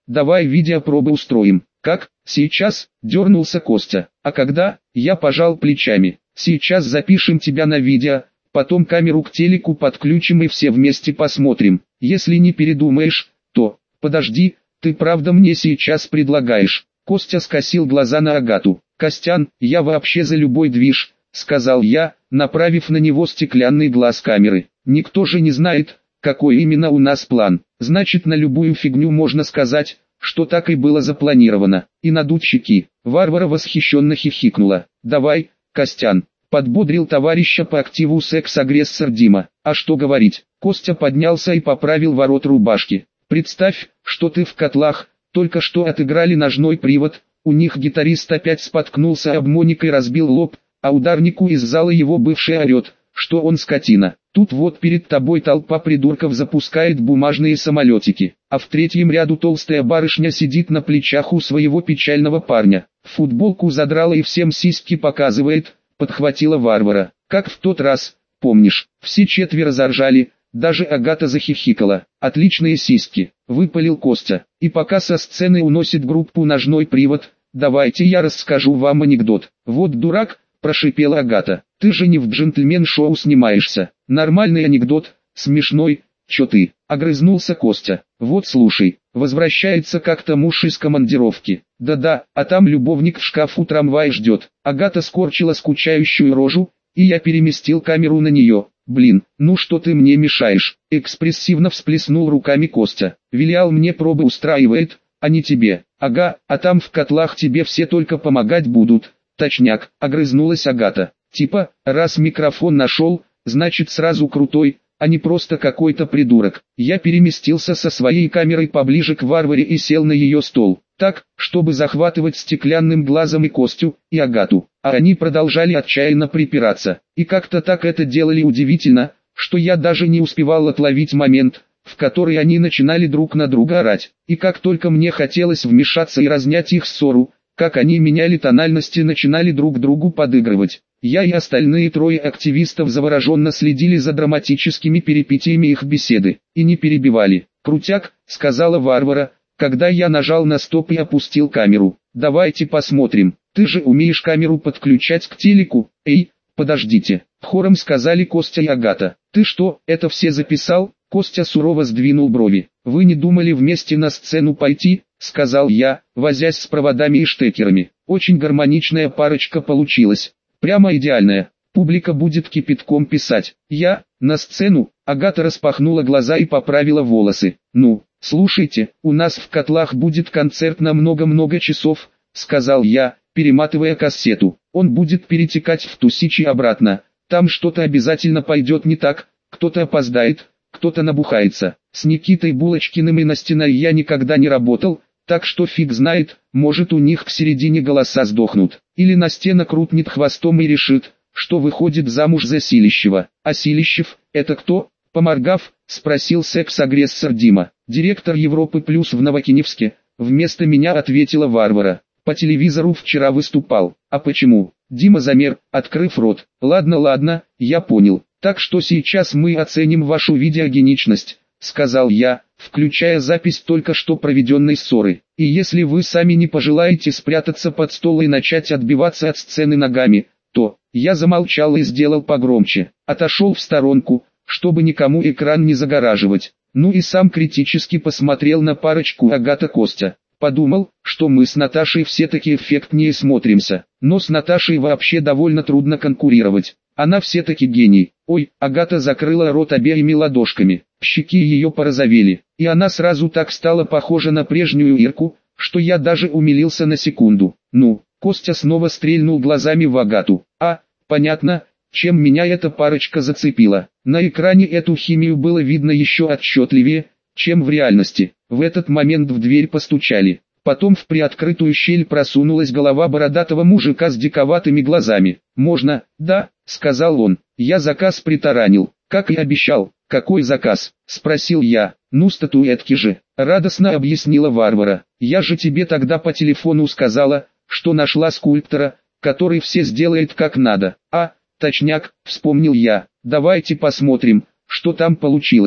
давай видеопробы устроим. Как? Сейчас? Дернулся Костя. А когда? Я пожал плечами. Сейчас запишем тебя на видео, потом камеру к телеку подключим и все вместе посмотрим. Если не передумаешь, то... Подожди, ты правда мне сейчас предлагаешь? Костя скосил глаза на Агату. Костян, я вообще за любой движ, сказал я, направив на него стеклянный глаз камеры. Никто же не знает, какой именно у нас план. Значит, на любую фигню можно сказать, что так и было запланировано. И надуть щеки. Варвара восхищенно хихикнула. Давай, Костян, подбодрил товарища по активу секс-агрессор Дима. А что говорить? Костя поднялся и поправил ворот рубашки. Представь, что ты в котлах, только что отыграли ножной привод, у них гитарист опять споткнулся об моник и разбил лоб, а ударнику из зала его бывший орет, что он скотина. Тут вот перед тобой толпа придурков запускает бумажные самолетики, а в третьем ряду толстая барышня сидит на плечах у своего печального парня. Футболку задрала и всем сиськи показывает, подхватила Варвара. Как в тот раз, помнишь, все четверо заржали, даже Агата захихикала. Отличные сиськи, выпалил Костя. И пока со сцены уносит группу ножной привод, давайте я расскажу вам анекдот. Вот дурак, прошипела Агата. Ты же не в джентльмен-шоу снимаешься. Нормальный анекдот, смешной, чё ты? Огрызнулся Костя. Вот слушай, возвращается как-то муж из командировки. Да-да, а там любовник в шкафу трамвай ждет. Агата скорчила скучающую рожу, и я переместил камеру на нее. Блин, ну что ты мне мешаешь? Экспрессивно всплеснул руками Костя. Вилиал мне пробы устраивает, а не тебе. Ага, а там в котлах тебе все только помогать будут. Точняк, огрызнулась Агата. Типа, раз микрофон нашел, значит сразу крутой, а не просто какой-то придурок. Я переместился со своей камерой поближе к Варваре и сел на ее стол, так, чтобы захватывать стеклянным глазом и Костю, и Агату. А они продолжали отчаянно припираться. И как-то так это делали удивительно, что я даже не успевал отловить момент, в который они начинали друг на друга орать. И как только мне хотелось вмешаться и разнять их ссору, как они меняли тональности и начинали друг другу подыгрывать. Я и остальные трое активистов завороженно следили за драматическими перипетиями их беседы, и не перебивали. «Крутяк», — сказала Варвара, когда я нажал на стоп и опустил камеру. «Давайте посмотрим, ты же умеешь камеру подключать к телеку». «Эй, подождите», — хором сказали Костя и Агата. «Ты что, это все записал?» Костя сурово сдвинул брови. «Вы не думали вместе на сцену пойти?» — сказал я, возясь с проводами и штекерами. «Очень гармоничная парочка получилась. Прямо идеальная. Публика будет кипятком писать. Я, на сцену?» Агата распахнула глаза и поправила волосы. «Ну, слушайте, у нас в котлах будет концерт на много-много часов», — сказал я, перематывая кассету. «Он будет перетекать в Тусичи обратно. Там что-то обязательно пойдет не так, кто-то опоздает, кто-то набухается. С Никитой Булочкиным и Настиной я никогда не работал, так что фиг знает, может у них к середине голоса сдохнут. Или Настена крутнет хвостом и решит, что выходит замуж за Силищева. А Силищев, это кто?» Поморгав, спросил секс-агрессор Дима. «Директор Европы Плюс в Новокиневске», вместо меня ответила Варвара. «По телевизору вчера выступал». «А почему?» Дима замер, открыв рот. Ладно, я понял. Так что сейчас мы оценим вашу видеогеничность», сказал я, включая запись только что проведенной ссоры. «И если вы сами не пожелаете спрятаться под стол и начать отбиваться от сцены ногами, то...» Я замолчал и сделал погромче. Отошел в сторонку, чтобы никому экран не загораживать. Ну и сам критически посмотрел на парочку Агата-Костя. Подумал, что мы с Наташей все-таки эффектнее смотримся. Но с Наташей вообще довольно трудно конкурировать. Она все-таки гений. Ой, Агата закрыла рот обеими ладошками. Щеки ее порозовели. И она сразу так стала похожа на прежнюю Ирку, что я даже умилился на секунду. Ну, Костя снова стрельнул глазами в Агату. А, понятно, чем меня эта парочка зацепила. На экране эту химию было видно еще отчетливее, чем в реальности. В этот момент в дверь постучали. Потом в приоткрытую щель просунулась голова бородатого мужика с диковатыми глазами. «Можно?» «Да», — сказал он. «Я заказ притаранил, как и обещал». «Какой заказ?» — спросил я. «Ну статуэтки же», — радостно объяснила Варвара. «Я же тебе тогда по телефону сказала, что нашла скульптора, который все сделает как надо». «А, точняк», — вспомнил я. «Давайте посмотрим, что там получилось».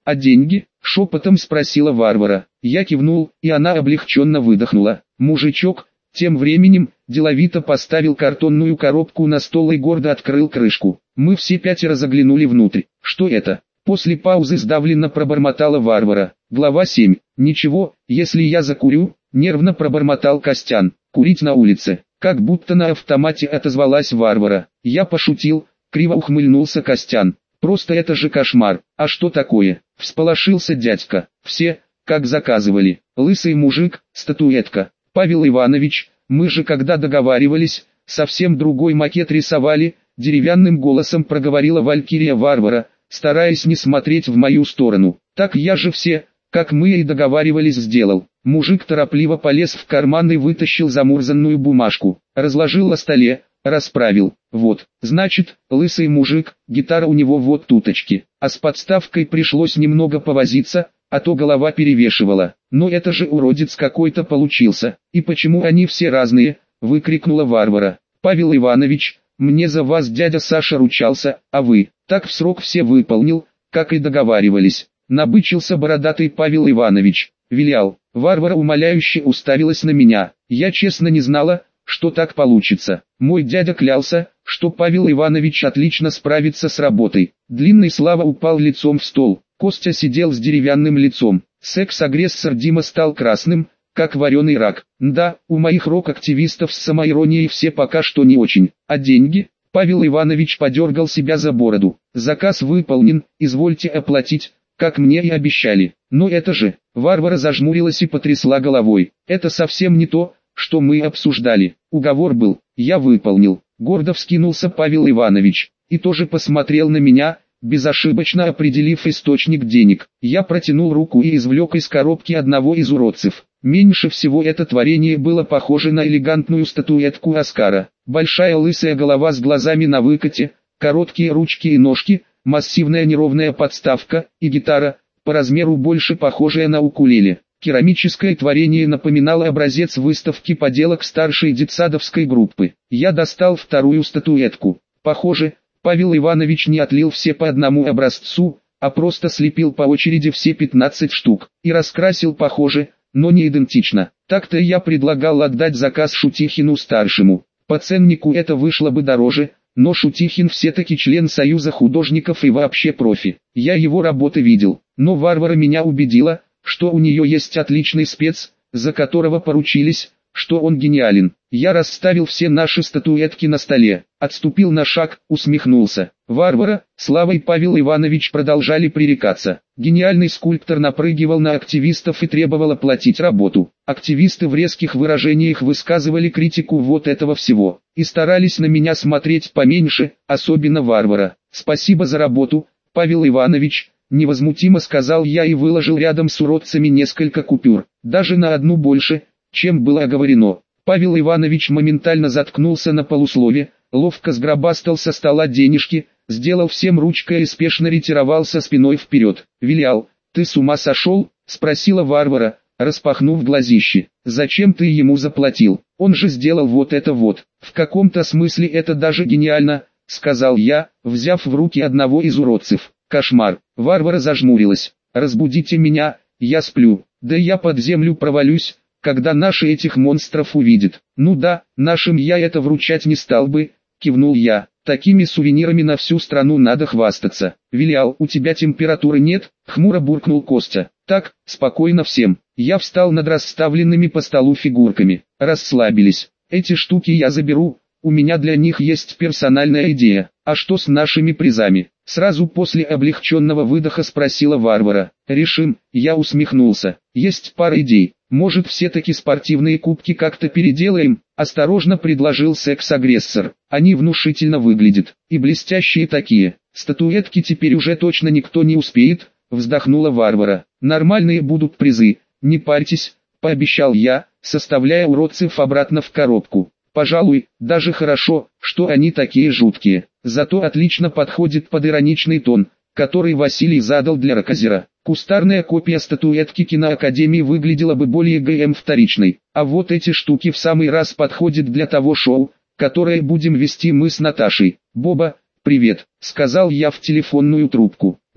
«А деньги?» – шепотом спросила Варвара. Я кивнул, и она облегченно выдохнула. Мужичок, тем временем, деловито поставил картонную коробку на стол и гордо открыл крышку. Мы все пятеро заглянули внутрь. Что это? После паузы сдавленно пробормотала Варвара. Глава 7. Ничего, если я закурю, нервно пробормотал Костян. Курить на улице. Как будто на автомате отозвалась Варвара. Я пошутил, криво ухмыльнулся Костян. Просто это же кошмар. А что такое? Всполошился дядька. Все, как заказывали. Лысый мужик, статуэтка. Павел Иванович, мы же когда договаривались, совсем другой макет рисовали, деревянным голосом проговорила Валькирия Варвара, стараясь не смотреть в мою сторону. Так я же все, как мы и договаривались, сделал. Мужик торопливо полез в карман и вытащил замурзанную бумажку, разложил на столе, расправил. Вот, значит, лысый мужик, гитара у него вот туточки. А с подставкой пришлось немного повозиться, а то голова перевешивала. Но это же уродец какой-то получился. И почему они все разные? Выкрикнула Варвара. Павел Иванович, мне за вас дядя Саша ручался, а вы? Так в срок все выполнил, как и договаривались. Набычился бородатый Павел Иванович. Вилял. Варвара умоляюще уставилась на меня. Я честно не знала, что так получится. Мой дядя клялся, что Павел Иванович отлично справится с работой. Длинный Слава упал лицом в стол. Костя сидел с деревянным лицом. Секс-агрессор Дима стал красным, как вареный рак. Да, у моих рок-активистов с самоиронией все пока что не очень. А деньги? Павел Иванович подергал себя за бороду. Заказ выполнен, извольте оплатить, как мне и обещали. Но это же... Варвара зажмурилась и потрясла головой. Это совсем не то, что мы обсуждали. Уговор был, я выполнил. Гордо вскинулся Павел Иванович. И тоже посмотрел на меня, безошибочно определив источник денег. Я протянул руку и извлек из коробки одного из уродцев. Меньше всего это творение было похоже на элегантную статуэтку Оскара. Большая лысая голова с глазами на выкате, короткие ручки и ножки, массивная неровная подставка и гитара, по размеру больше похожая на укулеле. Керамическое творение напоминало образец выставки поделок старшей детсадовской группы. Я достал вторую статуэтку. Похоже, Павел Иванович не отлил все по одному образцу, а просто слепил по очереди все 15 штук. И раскрасил похоже, но не идентично. Так-то я предлагал отдать заказ Шутихину-старшему. По ценнику это вышло бы дороже, но Шутихин все-таки член Союза художников и вообще профи. Я его работы видел, но Варвара меня убедила, что у нее есть отличный спец, за которого поручились, что он гениален. Я расставил все наши статуэтки на столе, отступил на шаг, усмехнулся. Варвара, Слава и Павел Иванович продолжали пререкаться. Гениальный скульптор напрыгивал на активистов и требовал оплатить работу. Активисты в резких выражениях высказывали критику вот этого всего, и старались на меня смотреть поменьше, особенно Варвара. «Спасибо за работу, Павел Иванович», невозмутимо сказал я и выложил рядом с уродцами несколько купюр, даже на одну больше, чем было оговорено. Павел Иванович моментально заткнулся на полуслове, ловко сгробастал со стола денежки, сделал всем ручкой и спешно ретировался спиной вперед. «Вилял, ты с ума сошел?» – спросила Варвара, распахнув глазищи. «Зачем ты ему заплатил? Он же сделал вот это вот». «В каком-то смысле это даже гениально», – сказал я, взяв в руки одного из уродцев. «Кошмар». Варвара зажмурилась. «Разбудите меня, я сплю. Да я под землю провалюсь, когда наши этих монстров увидят». «Ну да, нашим я это вручать не стал бы», — кивнул я. «Такими сувенирами на всю страну надо хвастаться». «Вилял, у тебя температуры нет?» — хмуро буркнул Костя. «Так, спокойно всем». Я встал над расставленными по столу фигурками. Расслабились. «Эти штуки я заберу, у меня для них есть персональная идея. А что с нашими призами?» Сразу после облегченного выдоха спросила Варвара. «Решим», я усмехнулся. «Есть пара идей. Может, все-таки спортивные кубки как-то переделаем?» Осторожно предложил секс-агрессор. «Они внушительно выглядят. И блестящие такие. Статуэтки теперь уже точно никто не успеет», вздохнула Варвара. «Нормальные будут призы, не парьтесь», пообещал я, составляя уродцев обратно в коробку. «Пожалуй, даже хорошо, что они такие жуткие. Зато отлично подходит под ироничный тон, который Василий задал для Рокозера. Кустарная копия статуэтки киноакадемии выглядела бы более вторичной, а вот эти штуки в самый раз подходят для того шоу, которое будем вести мы с Наташей. Боба, привет», — сказал я в телефонную трубку.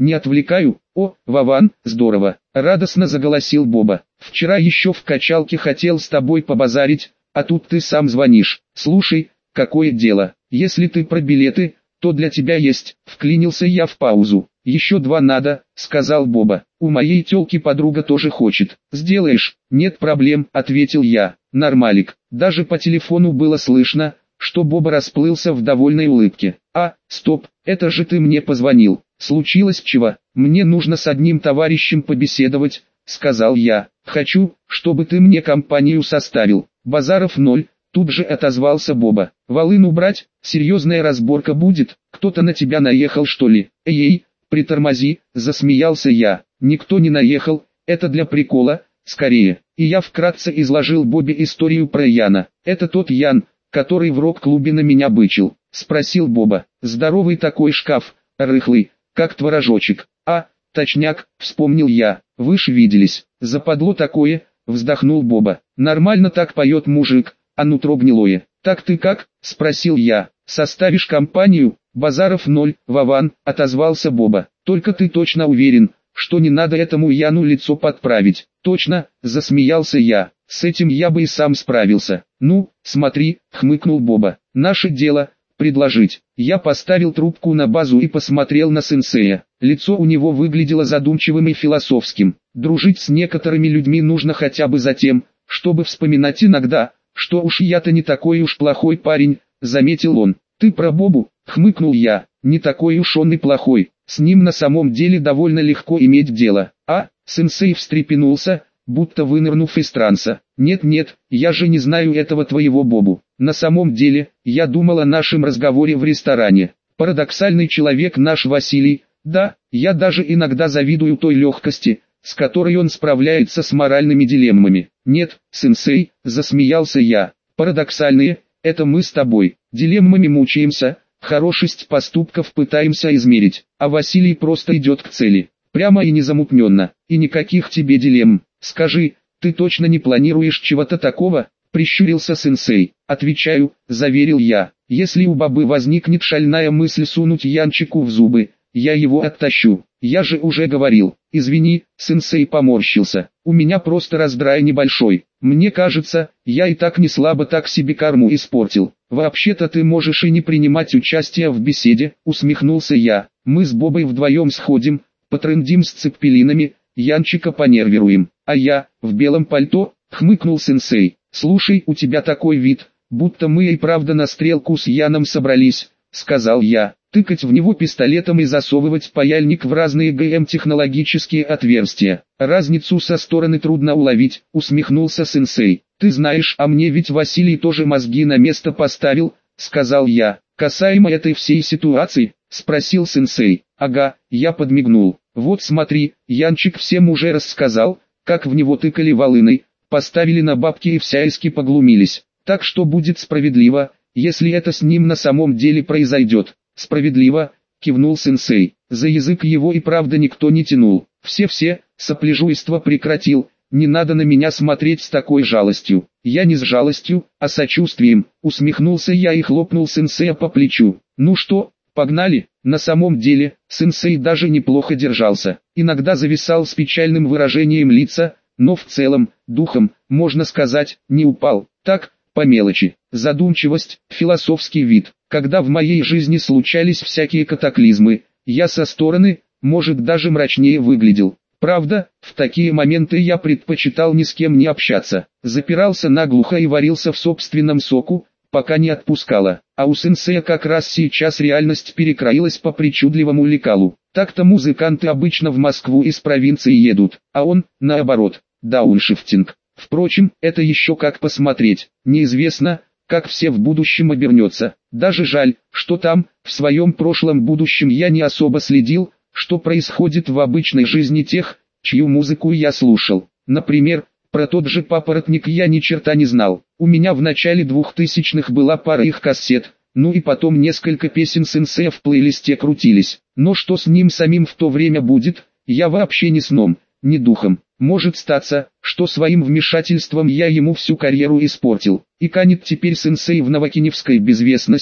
не отвлекаю? О, Вован, здорово, радостно заголосил Боба. Вчера еще в качалке хотел с тобой побазарить, а тут ты сам звонишь. Слушай, какое дело, если ты про билеты, то для тебя есть, вклинился я в паузу. Еще 2 надо, сказал Боба. У моей тёлки подруга тоже хочет. Сделаешь? Нет проблем, ответил я. Нормалик. Даже по телефону было слышно, что Боба расплылся в довольной улыбке. А, стоп, это же ты мне позвонил. Случилось чего? Мне нужно с одним товарищем побеседовать, сказал я. Хочу, чтобы ты мне компанию составил. Базаров 0. Тут же отозвался Боба. Волын убрать? Серьезная разборка будет? Кто-то на тебя наехал, что ли? Эй, притормози, засмеялся я. Никто не наехал, это для прикола, скорее. И я вкратце изложил Бобе историю про Яна. Это тот Ян, который в рок-клубе на меня бычил. Спросил Боба. Здоровый такой шкаф, рыхлый, как творожочек. А, точняк, вспомнил я. Вы ж виделись. Западло такое, вздохнул Боба. Нормально так поет мужик, а нутро гнилое. Так ты как? Спросил я. Составишь компанию? Базаров 0, Вован, отозвался Боба. Только ты точно уверен, что не надо этому Яну лицо подправить? Точно, засмеялся я. С этим я бы и сам справился. Ну, смотри, хмыкнул Боба. Наше дело предложить. Я поставил трубку на базу и посмотрел на сенсея. Лицо у него выглядело задумчивым и философским. Дружить с некоторыми людьми нужно хотя бы за тем, чтобы вспоминать иногда, что уж я-то не такой уж плохой парень, заметил он. Ты про Бобу? Хмыкнул я. Не такой уж он и плохой. С ним на самом деле довольно легко иметь дело. А, сенсей встрепенулся, будто вынырнув из транса. Нет-нет, я же не знаю этого твоего Бобу. На самом деле, я думал о нашем разговоре в ресторане. Парадоксальный человек наш Василий. Да, я даже иногда завидую той легкости, с которой он справляется с моральными дилеммами. Нет, сенсей, засмеялся я. Парадоксальные, это мы с тобой. Дилеммами мучаемся, хорошесть поступков пытаемся измерить, а Василий просто идет к цели. Прямо и незамутненно, и никаких тебе дилемм. Скажи, ты точно не планируешь чего-то такого? Прищурился сенсей. Отвечаю, заверил я. Если у бабы возникнет шальная мысль сунуть Янчику в зубы, я его оттащу. Я же уже говорил. Извини, сенсей поморщился. У меня просто раздрай небольшой. Мне кажется, я и так не слабо так себе карму испортил. Вообще-то ты можешь и не принимать участие в беседе, усмехнулся я. Мы с Бобой вдвоем сходим, потрындим с цеппелинами, Янчика понервируем. А я, в белом пальто, хмыкнул сенсей. Слушай, у тебя такой вид, будто мы и правда на стрелку с Яном собрались, сказал я. Тыкать в него пистолетом и засовывать паяльник в разные ГМ-технологические отверстия. Разницу со стороны трудно уловить, усмехнулся сенсей. Ты знаешь, а мне ведь Василий тоже мозги на место поставил, сказал я. Касаемо этой всей ситуации, спросил сенсей. Ага, я подмигнул. Вот смотри, Янчик всем уже рассказал, как в него тыкали волыной, поставили на бабки и всячески поглумились. Так что будет справедливо, если это с ним на самом деле произойдет. Справедливо, кивнул сенсей. За язык его и правда никто не тянул. Все, сопляжуйство прекратил. Не надо на меня смотреть с такой жалостью. Я не с жалостью, а сочувствием. Усмехнулся я и хлопнул сенсея по плечу. Ну что, погнали? На самом деле, сенсей даже неплохо держался. Иногда зависал с печальным выражением лица, но в целом, духом, можно сказать, не упал. Так, по мелочи. Задумчивость, философский вид. Когда в моей жизни случались всякие катаклизмы, я со стороны, может, даже мрачнее выглядел. Правда, в такие моменты я предпочитал ни с кем не общаться. Запирался наглухо и варился в собственном соку, пока не отпускало. А у сенсея как раз сейчас реальность перекроилась по причудливому лекалу. Так-то музыканты обычно в Москву из провинции едут, а он, наоборот, дауншифтинг. Впрочем, это еще как посмотреть. Неизвестно, как все в будущем обернется. Даже жаль, что там, в своем прошлом будущем я не особо следил, что происходит в обычной жизни тех, чью музыку я слушал. Например, про тот же «Папоротник» я ни черта не знал. У меня в начале 2000-х была пара их кассет, ну и потом несколько песен сенсея в плейлисте крутились. Но что с ним самим в то время будет, я вообще ни сном, ни духом. Может статься, что своим вмешательством я ему всю карьеру испортил, и канет теперь сенсей в новокиневской безвестности,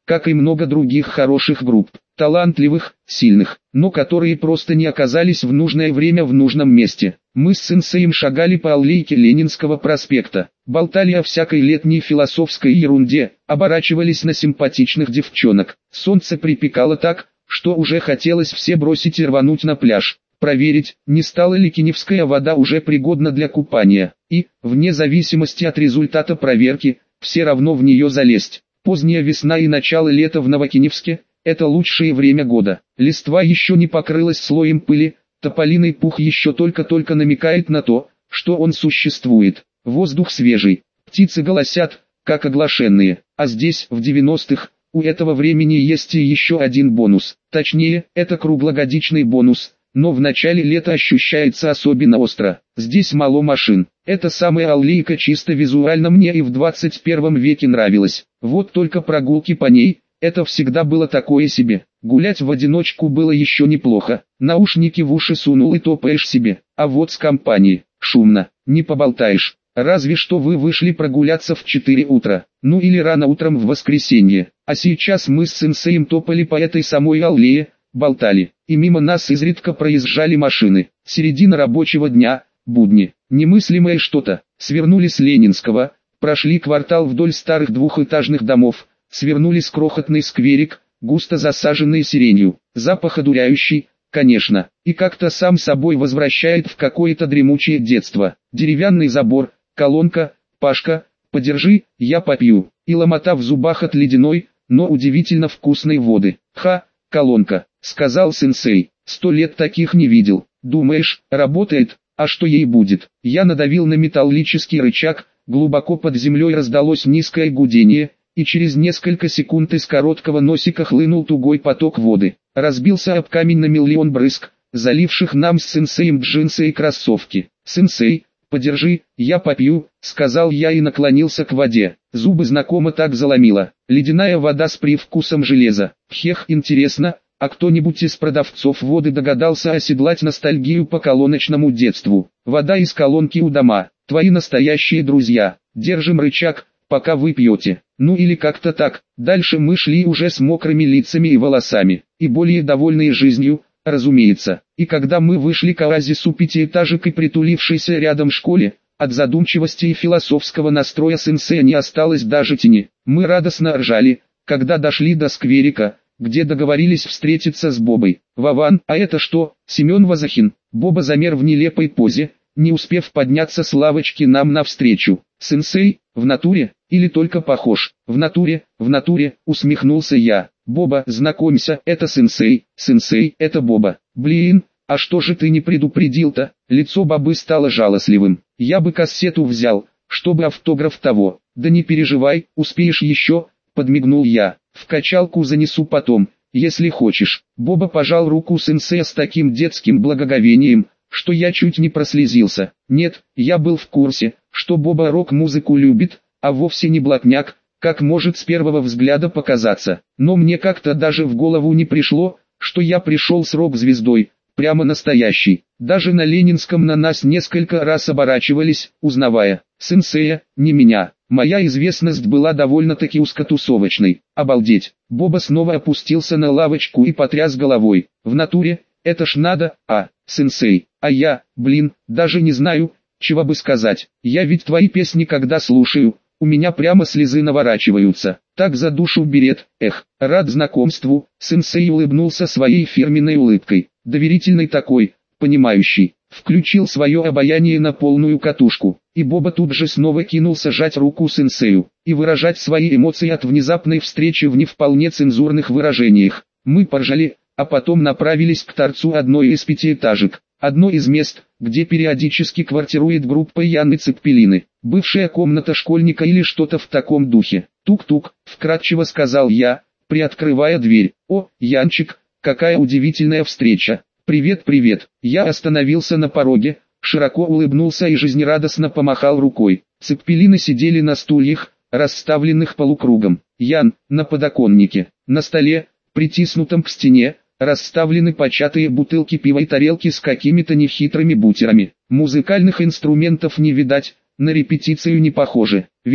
как и много других хороших групп, талантливых, сильных, но которые просто не оказались в нужное время в нужном месте. Мы с сенсеем шагали по аллейке Ленинского проспекта, болтали о всякой летней философской ерунде, оборачивались на симпатичных девчонок. Солнце припекало так, что уже хотелось все бросить и рвануть на пляж, проверить, не стала ли Киневская вода уже пригодна для купания, и, вне зависимости от результата проверки, все равно в нее залезть. Поздняя весна и начало лета в Новокиневске – это лучшее время года. Листва еще не покрылась слоем пыли, тополиный пух еще только-только намекает на то, что он существует. Воздух свежий, птицы голосят, как оглашенные, а здесь, в 90-х, у этого времени есть и еще один бонус. Точнее, это круглогодичный бонус, но в начале лета ощущается особенно остро. Здесь мало машин. Эта самая аллейка чисто визуально мне и в 21 веке нравилась. Вот только прогулки по ней, это всегда было такое себе. Гулять в одиночку было еще неплохо. Наушники в уши сунул и топаешь себе. А вот с компанией, шумно, не поболтаешь. Разве что вы вышли прогуляться в 4 утра, ну или рано утром в воскресенье. А сейчас мы с сенсеем топали по этой самой аллее, болтали, и мимо нас изредка проезжали машины. Середина рабочего дня, будни, немыслимое что-то. Свернули с Ленинского, прошли квартал вдоль старых двухэтажных домов, свернули с крохотный скверик, густо засаженный сиренью. Запах одуряющий, конечно, и как-то сам собой возвращает в какое-то дремучее детство. Деревянный забор, колонка, Пашка, подержи, я попью, и ломота в зубах от ледяной, но удивительно вкусной воды. Ха, колонка, сказал сенсей, 100 лет таких не видел. Думаешь, работает, а что ей будет? Я надавил на металлический рычаг, глубоко под землей раздалось низкое гудение, и через несколько секунд из короткого носика хлынул тугой поток воды. Разбился об камень на миллион брызг, заливших нам с сенсеем джинсы и кроссовки. «Сенсей, подержи, я попью», — сказал я и наклонился к воде. Зубы знакомо так заломило. Ледяная вода с привкусом железа. Хех, интересно, а кто-нибудь из продавцов воды догадался оседлать ностальгию по колоночному детству? Вода из колонки у дома. Твои настоящие друзья. Держим рычаг, пока вы пьете. Ну или как-то так. Дальше мы шли уже с мокрыми лицами и волосами, и более довольные жизнью, разумеется. И когда мы вышли к оазису пятиэтажек и притулившейся рядом школе, от задумчивости и философского настроя сенсея не осталось даже тени. Мы радостно ржали, когда дошли до скверика, где договорились встретиться с Бобой. «Вован, а это что?» «Семен Вазахин». Боба замер в нелепой позе, не успев подняться с лавочки нам навстречу. «Сенсей, в натуре, или только похож?» в натуре», усмехнулся я. «Боба, знакомься, это сенсей, сенсей, это Боба». «Блин, а что же ты не предупредил-то?» Лицо Бобы стало жалостливым. «Я бы кассету взял, чтобы автограф того». «Да не переживай, успеешь еще», подмигнул я. «В качалку занесу потом, если хочешь». Боба пожал руку сенсея с таким детским благоговением, что я чуть не прослезился. Нет, я был в курсе, что Боба рок-музыку любит, а вовсе не блатняк, как может с первого взгляда показаться. Но мне как-то даже в голову не пришло, что я пришел с рок-звездой, прямо настоящий. Даже на Ленинском на нас несколько раз оборачивались, узнавая. Сенсея, не меня. Моя известность была довольно-таки узкотусовочной. Обалдеть. Боба снова опустился на лавочку и потряс головой. В натуре, это ж надо, сенсей. А я, даже не знаю, чего бы сказать. Я ведь твои песни когда слушаю, у меня прямо слезы наворачиваются. Так за душу берет. Эх, рад знакомству. Сенсей улыбнулся своей фирменной улыбкой. Доверительный такой, понимающий. Включил свое обаяние на полную катушку. И Боба тут же снова кинулся жать руку сенсею и выражать свои эмоции от внезапной встречи в не вполне цензурных выражениях. Мы поржали, а потом направились к торцу одной из пятиэтажек. Одно из мест, где периодически квартирует группа Яны Цеппелины. Бывшая комната школьника или что-то в таком духе. «Тук-тук», вкратчиво сказал я, приоткрывая дверь. «О, Янчик, какая удивительная встреча». «Привет, привет». Я остановился на пороге, широко улыбнулся и жизнерадостно помахал рукой. Цеппелины сидели на стульях, расставленных полукругом. Ян, на подоконнике. На столе, притиснутом к стене, расставлены початые бутылки пива и тарелки с какими-то нехитрыми бутерами. Музыкальных инструментов не видать, на репетицию не похоже. «Вилиал?»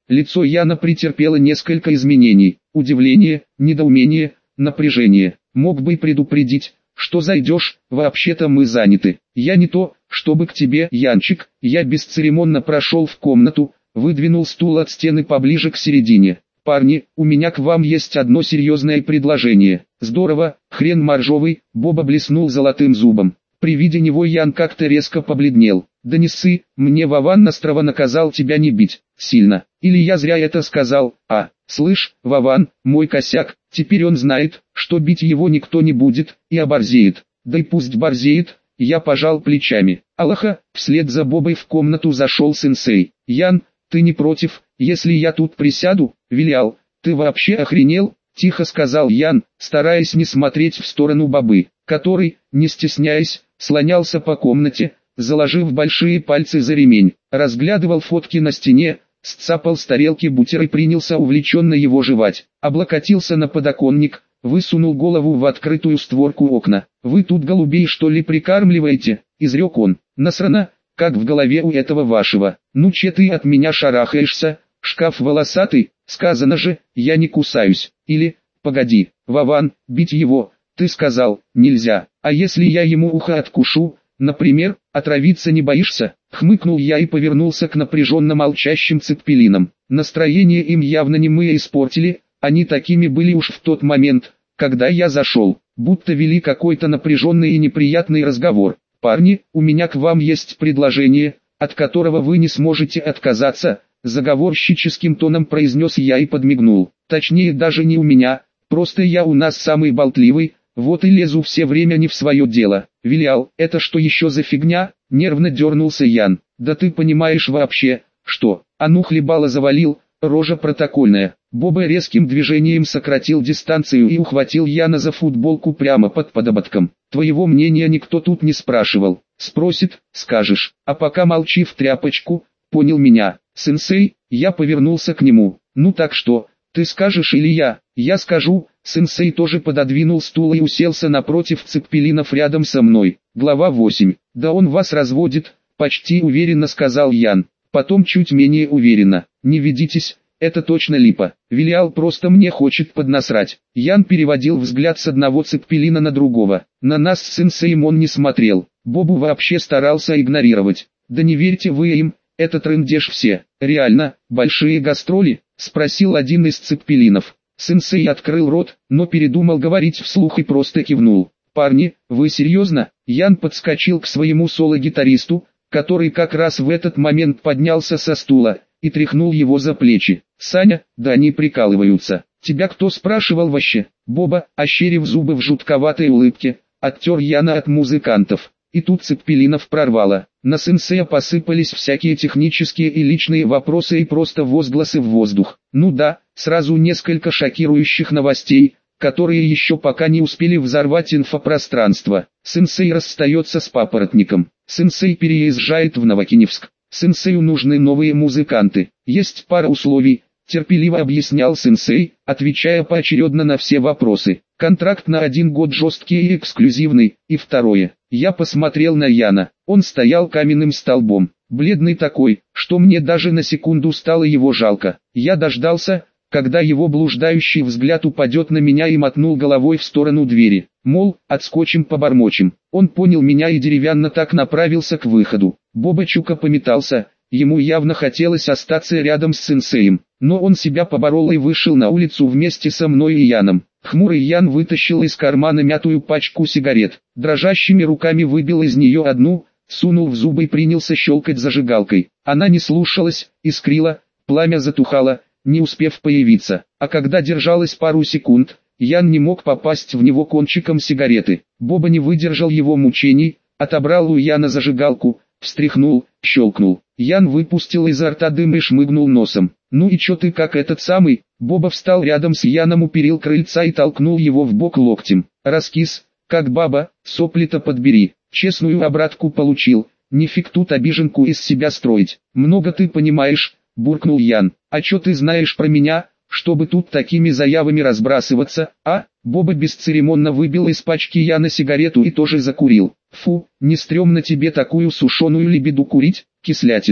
Лицо Яна претерпело несколько изменений. Удивление, недоумение, напряжение. Мог бы предупредить, что зайдешь, вообще-то мы заняты. Я не то, чтобы к тебе, Янчик. Я бесцеремонно прошел в комнату, выдвинул стул от стены поближе к середине. Парни, у меня к вам есть одно серьезное предложение. Здорово, хрен моржовый, Боба блеснул золотым зубом. При виде него Ян как-то резко побледнел. Да не ссы, мне Вован Настрова наказал тебя не бить, сильно. Или я зря это сказал, слышь, Вован, мой косяк, теперь он знает, что бить его никто не будет, и оборзеет. Да и пусть борзеет, я пожал плечами. Аллаха, вслед за Бобой в комнату зашел сенсей. Ян, ты не против, если я тут присяду? Вилял, ты вообще охренел? Тихо сказал Ян, стараясь не смотреть в сторону Бобы, который, не стесняясь, слонялся по комнате, заложив большие пальцы за ремень, разглядывал фотки на стене, сцапал с тарелки бутер и принялся увлеченно его жевать, облокотился на подоконник, высунул голову в открытую створку окна. «Вы тут голубей что ли прикармливаете?» – изрек он. «Насрано, как в голове у этого вашего. Ну че ты от меня шарахаешься, шкаф волосатый, сказано же, я не кусаюсь. Или, погоди, Вован, бить его, ты сказал, нельзя, а если я ему ухо откушу, например, отравиться не боишься?» Хмыкнул я и повернулся к напряженно молчащим цеппелинам. Настроение им явно не мы испортили, они такими были уж в тот момент, когда я зашел, будто вели какой-то напряженный и неприятный разговор. «Парни, у меня к вам есть предложение, от которого вы не сможете отказаться», заговорщическим тоном произнес я и подмигнул. «Точнее даже не у меня, просто я у нас самый болтливый, вот и лезу все время не в свое дело». «Вилял, это что еще за фигня?» — нервно дернулся Ян. «Да ты понимаешь вообще, что?» «А ну хлебало завалил, рожа протокольная». Боба резким движением сократил дистанцию и ухватил Яна за футболку прямо под подбородком. «Твоего мнения никто тут не спрашивал. Спросит, скажешь. А пока молчи в тряпочку, понял меня?» «Сенсей», я повернулся к нему. «Ну так что, ты скажешь или я?» «Я скажу». Сенсей тоже пододвинул стул и уселся напротив цеппелинов рядом со мной. Глава 8. «Да он вас разводит», почти уверенно сказал Ян. Потом чуть менее уверенно. «Не ведитесь, это точно липа. Вилял просто мне хочет поднасрать». Ян переводил взгляд с одного цеппелина на другого. На нас с сенсеем он не смотрел. Бобу вообще старался игнорировать. «Да не верьте вы им, это трындеж все». «Реально, большие гастроли?» — спросил один из цеппелинов. Сенсей открыл рот, но передумал говорить вслух и просто кивнул. «Парни, вы серьезно?» Ян подскочил к своему соло-гитаристу, который как раз в этот момент поднялся со стула, и тряхнул его за плечи. «Саня, да они прикалываются. Тебя кто спрашивал вообще?» Боба, ощерив зубы в жутковатой улыбке, оттер Яна от музыкантов. И тут цеппелинов прорвало. На сенсея посыпались всякие технические и личные вопросы и просто возгласы в воздух. Ну да, сразу несколько шокирующих новостей, которые еще пока не успели взорвать инфопространство. Сенсей расстается с папоротником. Сенсей переезжает в Новокиневск. Сенсею нужны новые музыканты. Есть пара условий, терпеливо объяснял сенсей, отвечая поочередно на все вопросы. Контракт на 1 год жесткий и эксклюзивный. И второе. Я посмотрел на Яна. Он стоял каменным столбом, бледный такой, что мне даже на секунду стало его жалко. Я дождался, когда его блуждающий взгляд упадет на меня, и мотнул головой в сторону двери. Мол, отскочим-побормочем. Он понял меня и деревянно так направился к выходу. Боба чука пометался, ему явно хотелось остаться рядом с сенсеем. Но он себя поборол и вышел на улицу вместе со мной и Яном. Хмурый Ян вытащил из кармана мятую пачку сигарет. Дрожащими руками выбил из нее одну, сунул в зубы и принялся щелкать зажигалкой. Она не слушалась, искрила, пламя затухало, не успев появиться. А когда держалась пару секунд, Ян не мог попасть в него кончиком сигареты. Боба не выдержал его мучений, отобрал у Яна зажигалку, встряхнул, щелкнул. Ян выпустил изо рта дым и шмыгнул носом. «Ну и чё ты как этот самый?» Боба встал рядом с Яном у перил крыльца и толкнул его в бок локтем. «Раскис, как баба, сопли-то подбери. Честную обратку получил, нифиг тут обиженку из себя строить». «Много ты понимаешь», — буркнул Ян. «А чё ты знаешь про меня, чтобы тут такими заявами разбрасываться, а?» Боба бесцеремонно выбил из пачки Яна сигарету и тоже закурил. «Фу, не стрёмно тебе такую сушеную лебеду курить, кислятина?»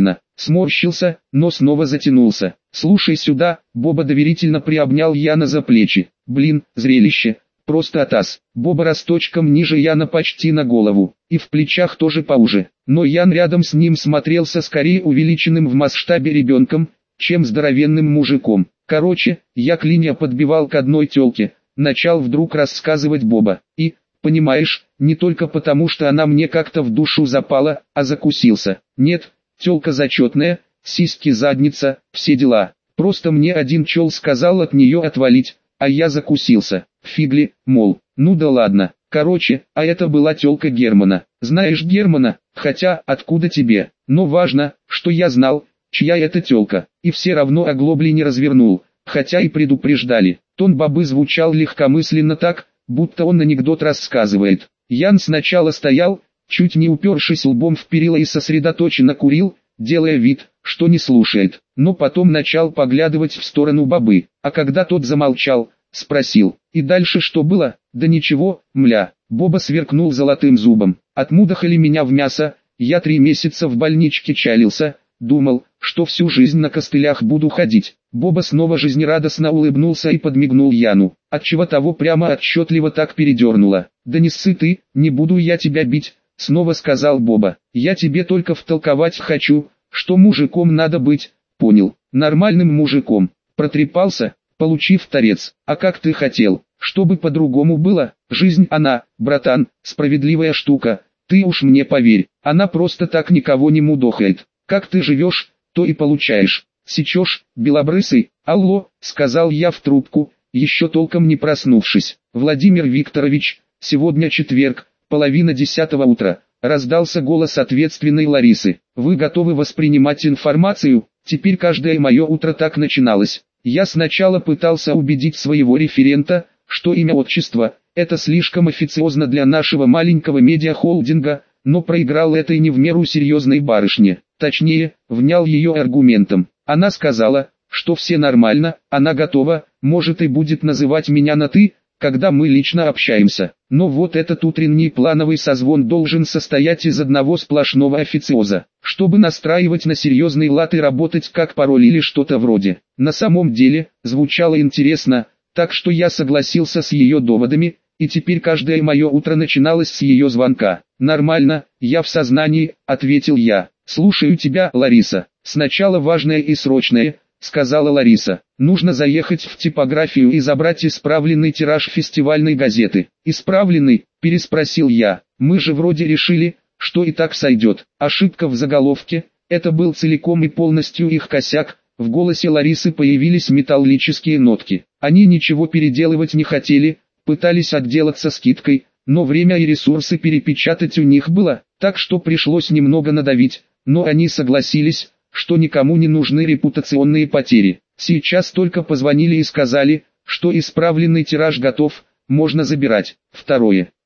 сморщился, но снова затянулся. «Слушай сюда», Боба доверительно приобнял Яна за плечи. «Блин, зрелище, просто атас». Боба росточком ниже Яна почти на голову, и в плечах тоже поуже. Но Ян рядом с ним смотрелся скорее увеличенным в масштабе ребенком, чем здоровенным мужиком. «Короче, я клинья подбивал к одной тёлке», начал вдруг рассказывать Боба. «И, понимаешь, не только потому, что она мне как-то в душу запала, а закусился. Нет, тёлка зачетная, сиськи, задница, все дела. Просто мне один чел сказал от неё отвалить, а я закусился. Фигли, мол, ну да ладно. Короче, а это была тёлка Германа. Знаешь Германа, хотя откуда тебе? Но важно, что я знал, чья это тёлка, и все равно оглобли не развернул, хотя и предупреждали». Тон Бобы звучал легкомысленно так, будто он анекдот рассказывает. Ян сначала стоял, чуть не упершись лбом в перила и сосредоточенно курил, делая вид, что не слушает, но потом начал поглядывать в сторону Бобы, а когда тот замолчал, спросил: «И дальше что было?» «Да ничего, мля». Боба сверкнул золотым зубом. «Отмудохали меня в мясо, я 3 месяца в больничке чалился, думал, что всю жизнь на костылях буду ходить». Боба снова жизнерадостно улыбнулся и подмигнул Яну, отчего того прямо отчетливо так передернуло. «Да не ссы ты, не буду я тебя бить», снова сказал Боба. «Я тебе только втолковать хочу, что мужиком надо быть, понял? Нормальным мужиком. Протрепался, получив торец. А как ты хотел, чтобы по-другому было? Жизнь она, братан, справедливая штука, ты уж мне поверь, она просто так никого не мудохает. Как ты живешь, то и получаешь. Сечешь, белобрысый?» «Алло», сказал я в трубку, еще толком не проснувшись. «Владимир Викторович, сегодня четверг, 9:30 утра», раздался голос ответственной Ларисы. «Вы готовы воспринимать информацию?» Теперь каждое мое утро так начиналось. Я сначала пытался убедить своего референта, что имя-отчество – это слишком официозно для нашего маленького медиахолдинга, но проиграл этой не в меру серьезной барышне. Точнее, внял ее аргументом. Она сказала, что все нормально, она готова, может и будет называть меня на «ты», когда мы лично общаемся. Но вот этот утренний плановый созвон должен состоять из одного сплошного официоза, чтобы настраивать на серьезный лад и работать как пароль или что-то вроде. На самом деле, звучало интересно, так что я согласился с ее доводами, и теперь каждое мое утро начиналось с ее звонка. «Нормально, я в сознании», — ответил я. «Слушаю тебя, Лариса. Сначала важное и срочное», — сказала Лариса. «Нужно заехать в типографию и забрать исправленный тираж фестивальной газеты». «Исправленный?» — переспросил я. «Мы же вроде решили, что и так сойдет». Ошибка в заголовке. Это был целиком и полностью их косяк. В голосе Ларисы появились металлические нотки. Они ничего переделывать не хотели, пытались отделаться скидкой, но время и ресурсы перепечатать у них было, так что пришлось немного надавить, но они согласились, что никому не нужны репутационные потери. Сейчас только позвонили и сказали, что исправленный тираж готов, можно забирать. Второе.